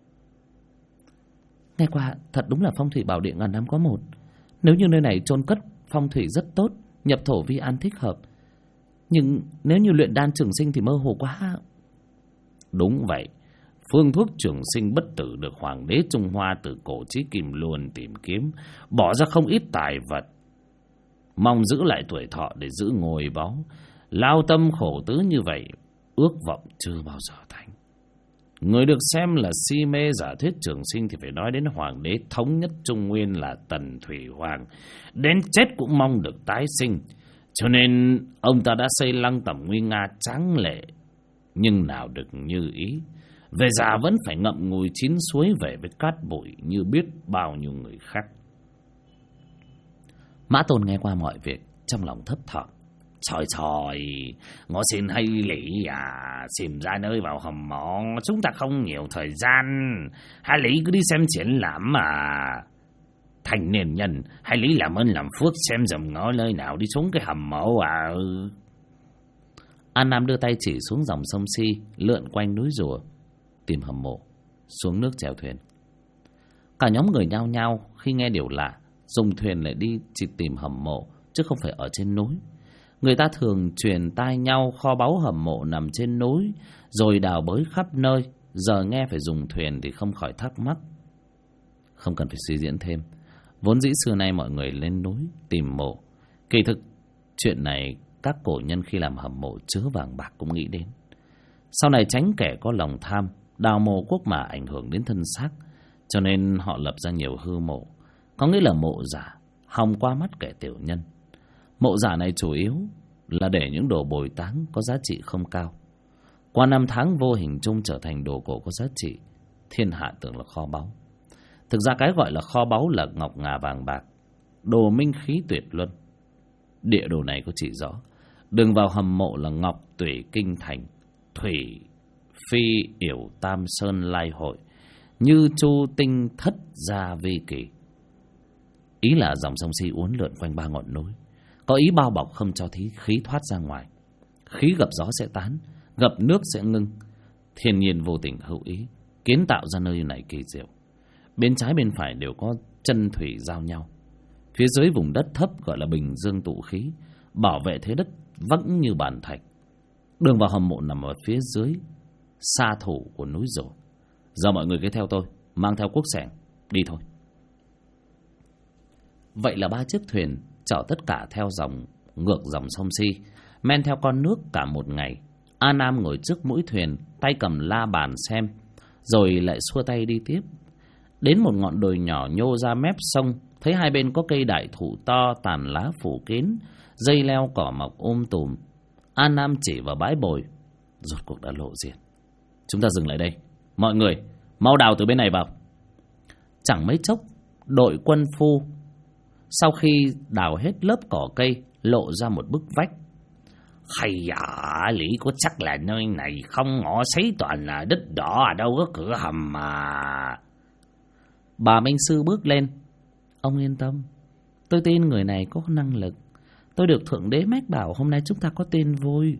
S1: Nghe qua thật đúng là phong thủy bảo địa ngàn năm có một. Nếu như nơi này chôn cất, phong thủy rất tốt, nhập thổ vi an thích hợp. Nhưng nếu như luyện đan trường sinh thì mơ hồ quá.
S2: Đúng vậy, phương thuốc trường sinh bất tử được hoàng đế Trung Hoa từ cổ chí kim luôn tìm kiếm, bỏ ra không ít tài vật, mong giữ lại tuổi thọ để giữ ngôi báu. Lao tâm khổ tứ như vậy, ước vọng chưa bao giờ thành. Người được xem là si mê giả thuyết trường sinh thì phải nói đến hoàng đế thống nhất Trung Nguyên là Tần Thủy Hoàng, đến chết cũng mong được tái sinh. Cho nên ông ta đã xây lăng tẩm nguy nga tráng lệ, nhưng nào được như ý. Về già vẫn phải ngậm ngùi chín suối về với cát bụi như biết bao nhiêu người khác.
S1: Mã Tôn nghe qua mọi việc, trong lòng thấp thỏm.
S2: Trời trời, ngõ xin hay lý à, tìm ra nơi vào hầm mộ, chúng ta không nhiều thời gian. Hai lý cứ đi xem triển lãm mà. Thành niên nhân, hai lý làm ơn làm phước xem dùm ngõ nơi nào đi xuống cái hầm mộ à.
S1: An Nam đưa tay chỉ xuống dòng sông Si lượn quanh núi rùa, tìm hầm mộ, xuống nước chèo thuyền. Cả nhóm người nhao nhao khi nghe điều lạ, dùng thuyền lại đi chỉ tìm hầm mộ chứ không phải ở trên núi. Người ta thường truyền tai nhau kho báu hầm mộ nằm trên núi, rồi đào bới khắp nơi. Giờ nghe phải dùng thuyền thì không khỏi thắc mắc. Không cần phải suy diễn thêm, vốn dĩ xưa nay mọi người lên núi tìm mộ. Kỳ thực chuyện này các cổ nhân khi làm hầm mộ chứa vàng bạc cũng nghĩ đến. Sau này tránh kẻ có lòng tham đào mộ quốc mà ảnh hưởng đến thân xác, cho nên họ lập ra nhiều hư mộ, có nghĩa là mộ giả, hòng qua mắt kẻ tiểu nhân. Mộ giả này chủ yếu là để những đồ bồi táng có giá trị không cao, qua năm tháng vô hình chung trở thành đồ cổ có giá trị, thiên hạ tưởng là kho báu. Thực ra cái gọi là kho báu là ngọc ngà vàng bạc, đồ minh khí tuyệt luân.
S2: Địa đồ này có chỉ rõ đường vào hầm mộ là Ngọc Tủy Kinh Thành, Thủy Phi Yểu Tam Sơn Lai Hội, Như Chu Tinh Thất Gia Vi Kỳ. Ý là dòng sông Si uốn lượn quanh 3 ngọn núi, có ý bao bọc không cho khí thoát ra ngoài. Khí gặp gió sẽ tán, gặp nước sẽ ngưng. Thiên nhiên vô tình hữu ý kiến tạo ra nơi này kỳ diệu. Bên trái bên phải đều có chân thủy giao nhau. Phía dưới vùng đất thấp gọi là bình dương tụ khí, bảo vệ thế đất vững như bàn thạch. Đường vào hầm mộ nằm ở phía dưới sa thủ của núi Rồ. Giờ mọi người cứ theo tôi, mang theo cuốc xẻng đi thôi. Vậy là 3 chiếc thuyền chở tất cả theo ngược dòng sông Si, men theo con nước cả một ngày. A Nam ngồi trước mũi thuyền, tay cầm la bàn xem, rồi lại xua tay đi tiếp. Đến một ngọn đồi nhỏ nhô ra mép sông, thấy hai bên có cây đại thụ to, tàn lá phủ kín, dây leo cỏ mọc tùm. A Nam chỉ vào bãi bồi, rốt cuộc đã lộ diện. Chúng ta dừng lại đây, mọi người mau đào từ bên này vào. Chẳng mấy chốc, đội quân phu sau khi đào hết lớp cỏ cây lộ ra một bức vách.
S3: Hay à, Lý có chắc là nơi này không, ngõ xấy toàn là đất đỏ, đâu có cửa hầm mà.
S1: Bà Minh Sư bước lên. Ông yên tâm, tôi tin người này có năng lực. Tôi được Thượng Đế mách bảo hôm nay chúng ta có tin vui.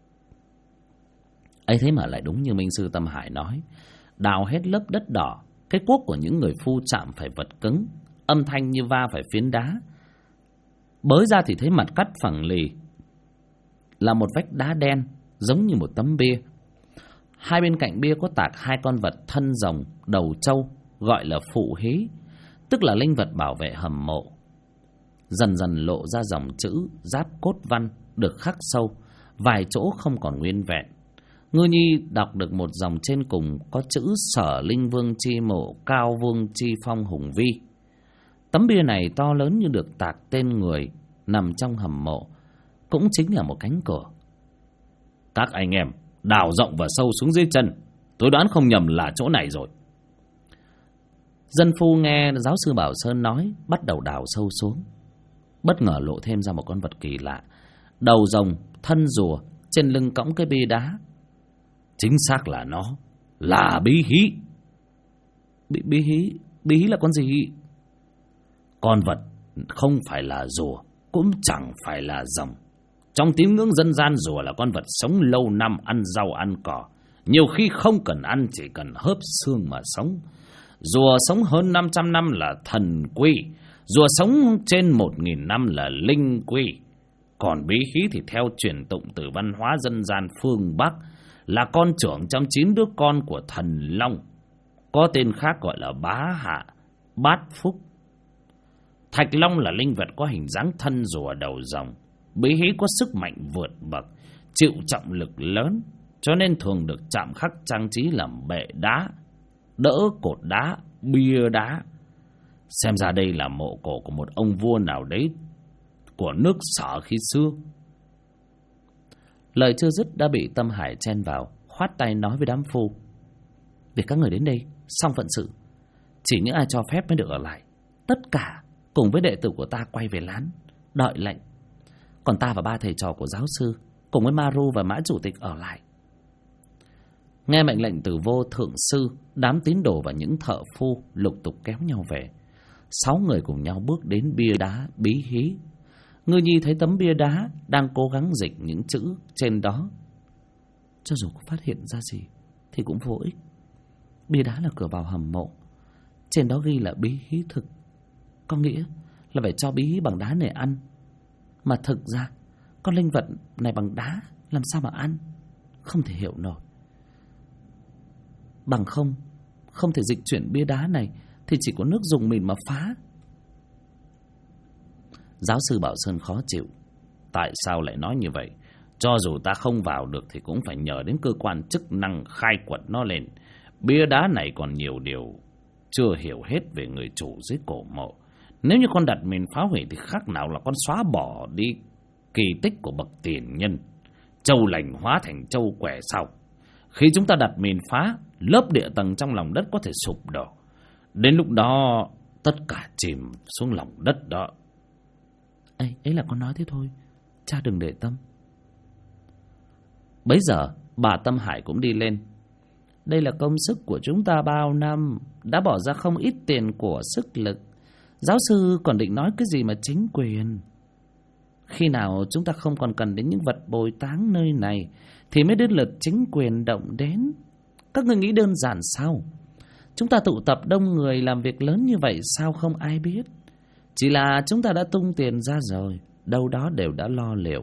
S2: Ấy thế mà lại đúng như Minh Sư Tâm Hải nói. Đào hết lớp đất đỏ, cái cuốc của những người phu chạm phải vật cứng, âm thanh như va phải phiến đá. Bới ra thì thấy mặt cắt phẳng lì là một vách đá đen giống như một tấm bia. Hai bên cạnh bia có tạc 2 con vật thân rồng, đầu trâu, gọi là phụ hí, tức là linh vật bảo vệ hầm mộ. Dần dần lộ ra dòng chữ giáp cốt văn được khắc sâu, vài chỗ không còn nguyên vẹn. Ngư Nhi đọc được một dòng trên cùng có chữ Sở Linh Vương Chi Mộ, Cao Vương Chi Phong Hùng Vi. Tấm bia này to lớn như được tạc tên người nằm trong hầm mộ, cũng chính là một cánh cửa.
S3: Các anh em đào rộng và sâu xuống dưới chân, tôi đoán không nhầm là chỗ này rồi.
S1: Dân phu nghe giáo sư Bảo Sơn nói, bắt đầu đào sâu xuống. Bất ngờ lộ thêm ra một con vật kỳ lạ, đầu rồng, thân rùa, trên lưng cõng cái bia đá.
S3: Chính xác là nó, là bí hí.
S1: Bí hí là con gì?
S3: Con vật không phải là rùa, cũng chẳng phải là rồng. Trong tín ngưỡng dân gian, rùa là con vật sống lâu năm, ăn rau ăn cỏ, nhiều khi không cần ăn, chỉ cần hớp xương mà sống. Rùa sống hơn 500 năm là thần quy, rùa sống trên 1000 năm là linh quy. Còn bí khí thì theo truyền tụng từ văn hóa dân gian phương Bắc, là con trưởng trong 9 đứa con của thần Long, có tên khác gọi là Bá Hạ, Bát Phúc. Thạch Long là linh vật có hình dáng thân rùa đầu rồng. Bí hí có sức mạnh vượt bậc, chịu trọng lực lớn, cho nên thường được chạm khắc trang trí làm bệ đá, đỡ cột đá, bia đá. Xem ra đây là mộ cổ của một ông vua nào đấy của nước Sở khi xưa.
S1: Lời chưa dứt đã bị Tâm Hải chen vào, khoát tay nói với đám phu: Việc các người đến đây xong phận sự, chỉ những ai cho phép mới được ở lại. Tất cả cùng với đệ tử của ta quay về lán đợi lệnh. Còn ta và 3 thầy trò của giáo sư cùng với Maru và Mã chủ tịch ở lại. Nghe mệnh lệnh từ Vô Thượng Sư, đám tín đồ và những thợ phu lục tục kéo nhau về. 6 người cùng nhau bước đến bia đá bí hí. Ngư Nhi thấy tấm bia đá đang cố gắng dịch những chữ trên đó. Cho dù có phát hiện ra gì thì cũng vô ích. Bia đá là cửa vào hầm mộ, trên đó ghi là bí hí thực, có nghĩa là phải cho bí hí bằng đá này ăn. Mà thực ra con linh vật này bằng đá làm sao mà ăn, không thể hiểu nổi. Bằng không thể dịch chuyển bia đá này thì chỉ có nước dùng mìn mà phá.
S2: Giáo sư Bảo Sơn khó chịu. Tại sao lại nói như vậy? Cho dù ta không vào được thì cũng phải nhờ đến cơ quan chức năng khai quật nó lên. Bia đá này còn nhiều điều chưa hiểu hết về người chủ dưới cổ mộ. Nếu như con đặt mìn phá hủy thì khác nào là con xóa bỏ đi kỳ tích của bậc tiền nhân. Châu lành hóa thành châu quẻ sau. Khi chúng ta đặt mìn phá, lớp địa tầng trong lòng đất có thể sụp đổ. Đến lúc đó tất cả chìm xuống lòng đất đó.
S1: Ấy là con nói thế thôi, cha đừng để tâm.
S2: Bấy giờ bà Tâm Hải cũng đi lên.
S1: Đây là công sức của chúng ta bao năm, đã bỏ ra không ít tiền của sức lực. Giáo sư còn định nói cái gì mà chính quyền? Khi nào chúng ta không còn cần đến những vật bồi táng nơi này thì mới đến lượt chính quyền động đến. Các người nghĩ đơn giản sao? Chúng ta tụ tập đông người làm việc lớn như vậy sao không ai biết? Chỉ là chúng ta đã tung tiền ra rồi, đâu đó đều đã lo liệu.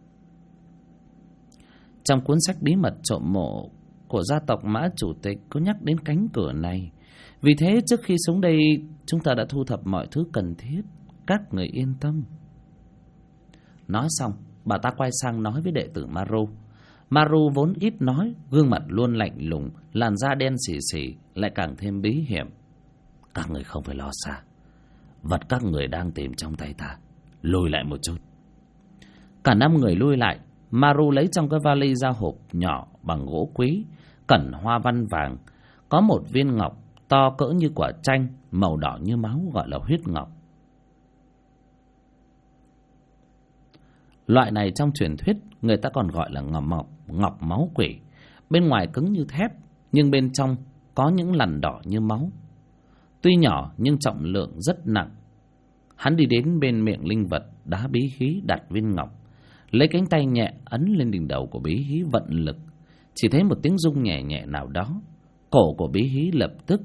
S1: Trong cuốn sách bí mật trộm mộ của gia tộc Mã Chủ tịch có nhắc đến cánh cửa này. Vì thế trước khi xuống đây chúng ta đã thu thập mọi thứ cần thiết. Các người yên tâm. Nói xong, bà ta quay sang nói với đệ tử Maru. Maru vốn ít nói, gương mặt luôn lạnh lùng, làn da đen xì xì, lại càng thêm bí hiểm. Các người không phải lo xa. Vật các người đang tìm trong tay ta, lùi lại một chút. Cả 5 người lui lại. Maru lấy trong cái vali ra hộp nhỏ bằng gỗ quý, cẩn hoa văn vàng. Có một viên ngọc to cỡ như quả chanh, màu đỏ như máu, gọi là huyết ngọc. Loại này trong truyền thuyết người ta còn gọi là ngọc máu quỷ. Bên ngoài cứng như thép, nhưng bên trong có những lằn đỏ như máu. Tuy nhỏ nhưng trọng lượng rất nặng. Hắn đi đến bên miệng linh vật đá bí khí, đặt viên ngọc, lấy cánh tay nhẹ ấn lên đỉnh đầu của bí hí vận lực. Chỉ thấy một tiếng rung nhẹ nhẹ nào đó. Cổ của bí hí lập tức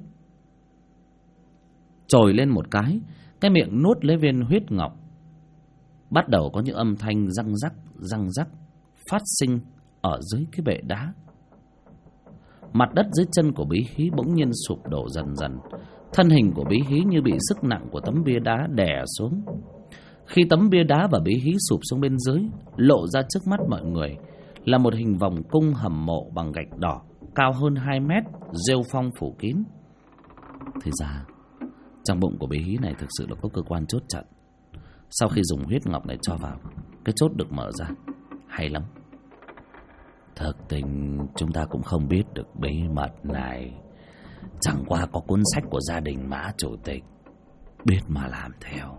S1: trồi lên một cái miệng nuốt lấy viên huyết ngọc. Bắt đầu có những âm thanh răng rắc phát sinh ở dưới cái bệ đá. Mặt đất dưới chân của bí hí bỗng nhiên sụp đổ dần dần. Thân hình của bí hí như bị sức nặng của tấm bia đá đè xuống. Khi tấm bia đá và bí hí sụp xuống bên dưới, lộ ra trước mắt mọi người là một hình vòng cung hầm mộ bằng gạch đỏ, cao hơn 2 mét, rêu phong phủ kín. Thì ra trong bụng của bí hí này thực sự là có cơ quan chốt chặn. Sau khi dùng huyết ngọc này cho vào, cái chốt được mở ra. Hay lắm. Thực tình chúng ta cũng không biết được bí mật này. Chẳng qua có cuốn sách của gia đình Mã Chủ tịch, biết mà làm theo.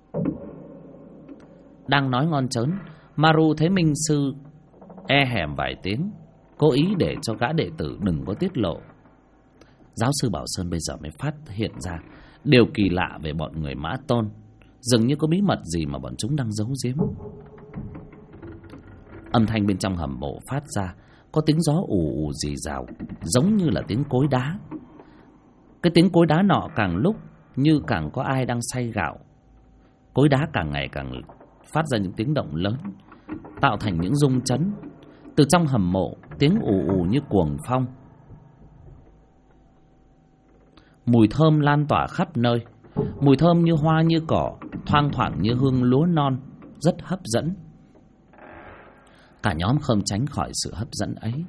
S1: Đang nói ngon chớn, Maru thấy Minh Sư e hẻm vài tiếng, cố ý để cho gã đệ tử đừng có tiết lộ. Giáo sư Bảo Sơn bây giờ mới phát hiện ra điều kỳ lạ về bọn người Mã Tôn. Dường như có bí mật gì mà bọn chúng đang giấu giếm. Âm thanh bên trong hầm mộ phát ra, có tiếng gió ù ù rì rào, giống như là tiếng cối đá. Cái tiếng cối đá nọ càng lúc như càng có ai đang xay gạo. Cối đá càng ngày càng phát ra những tiếng động lớn, tạo thành những rung chấn. Từ trong hầm mộ, tiếng ù ù như cuồng phong. Mùi thơm lan tỏa khắp nơi. Mùi thơm như hoa như cỏ, thoang thoảng như hương lúa non, rất hấp dẫn. Cả nhóm không tránh khỏi sự hấp dẫn ấy.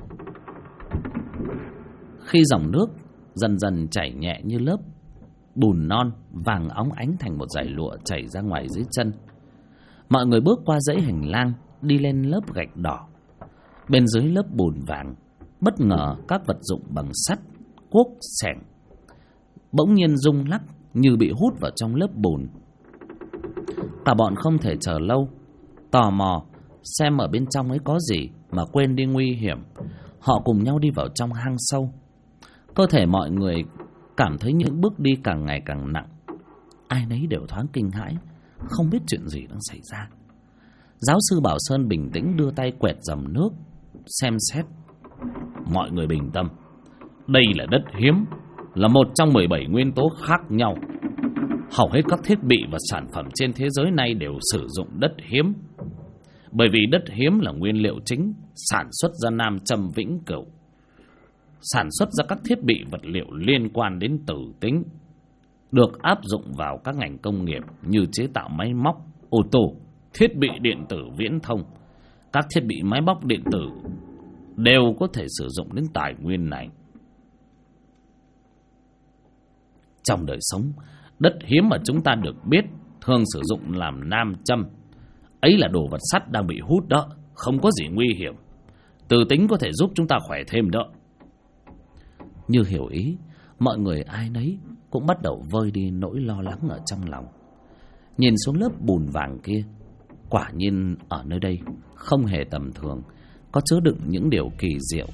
S1: Khi dòng nước dần dần chảy nhẹ như lớp bùn non vàng óng ánh thành một dải lụa chảy ra ngoài dưới chân, mọi người bước qua dãy hành lang, đi lên lớp gạch đỏ. Bên dưới lớp bùn vàng, bất ngờ các vật dụng bằng sắt, cuốc, xẻng bỗng nhiên rung lắc như bị hút vào trong lớp bùn. Cả bọn không thể chờ lâu, tò mò xem ở bên trong ấy có gì mà quên đi nguy hiểm. Họ cùng nhau đi vào trong hang sâu. Cơ thể mọi người cảm thấy những bước đi càng ngày càng nặng. Ai nấy đều thoáng kinh hãi, không biết chuyện gì đang xảy ra. Giáo sư Bảo Sơn bình tĩnh đưa tay quẹt dòng nước, xem xét. Mọi người bình tâm. Đây là đất hiếm, là một trong 17 nguyên tố khác nhau. Hầu hết các thiết bị và sản phẩm trên thế giới này đều sử dụng đất hiếm. Bởi vì đất hiếm là nguyên liệu chính sản xuất ra nam châm vĩnh cửu, sản xuất ra các thiết bị vật liệu liên quan đến tử tính, được áp dụng vào các ngành công nghiệp như chế tạo máy móc, ô tô, thiết bị điện tử viễn thông. Các thiết bị máy móc điện tử đều có thể sử dụng đến tài nguyên này. Trong đời sống, đất hiếm mà chúng ta được biết thường sử dụng làm nam châm. Ấy là đồ vật sắt đang bị hút đó, không có gì nguy hiểm. Tử tính có thể giúp chúng ta khỏe thêm đó. Như hiểu ý, mọi người ai nấy cũng bắt đầu vơi đi nỗi lo lắng ở trong lòng. nhìn xuống lớp bùn vàng kia. Quả nhiên ở nơi đây không hề tầm thường, có chứa đựng những điều kỳ diệu.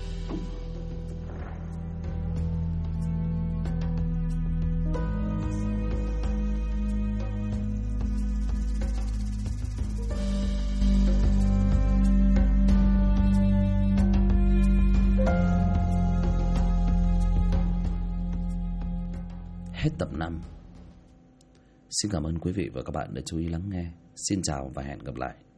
S1: Hết tập 5. Xin cảm ơn quý vị và các bạn đã chú ý lắng nghe. Xin chào và hẹn gặp lại.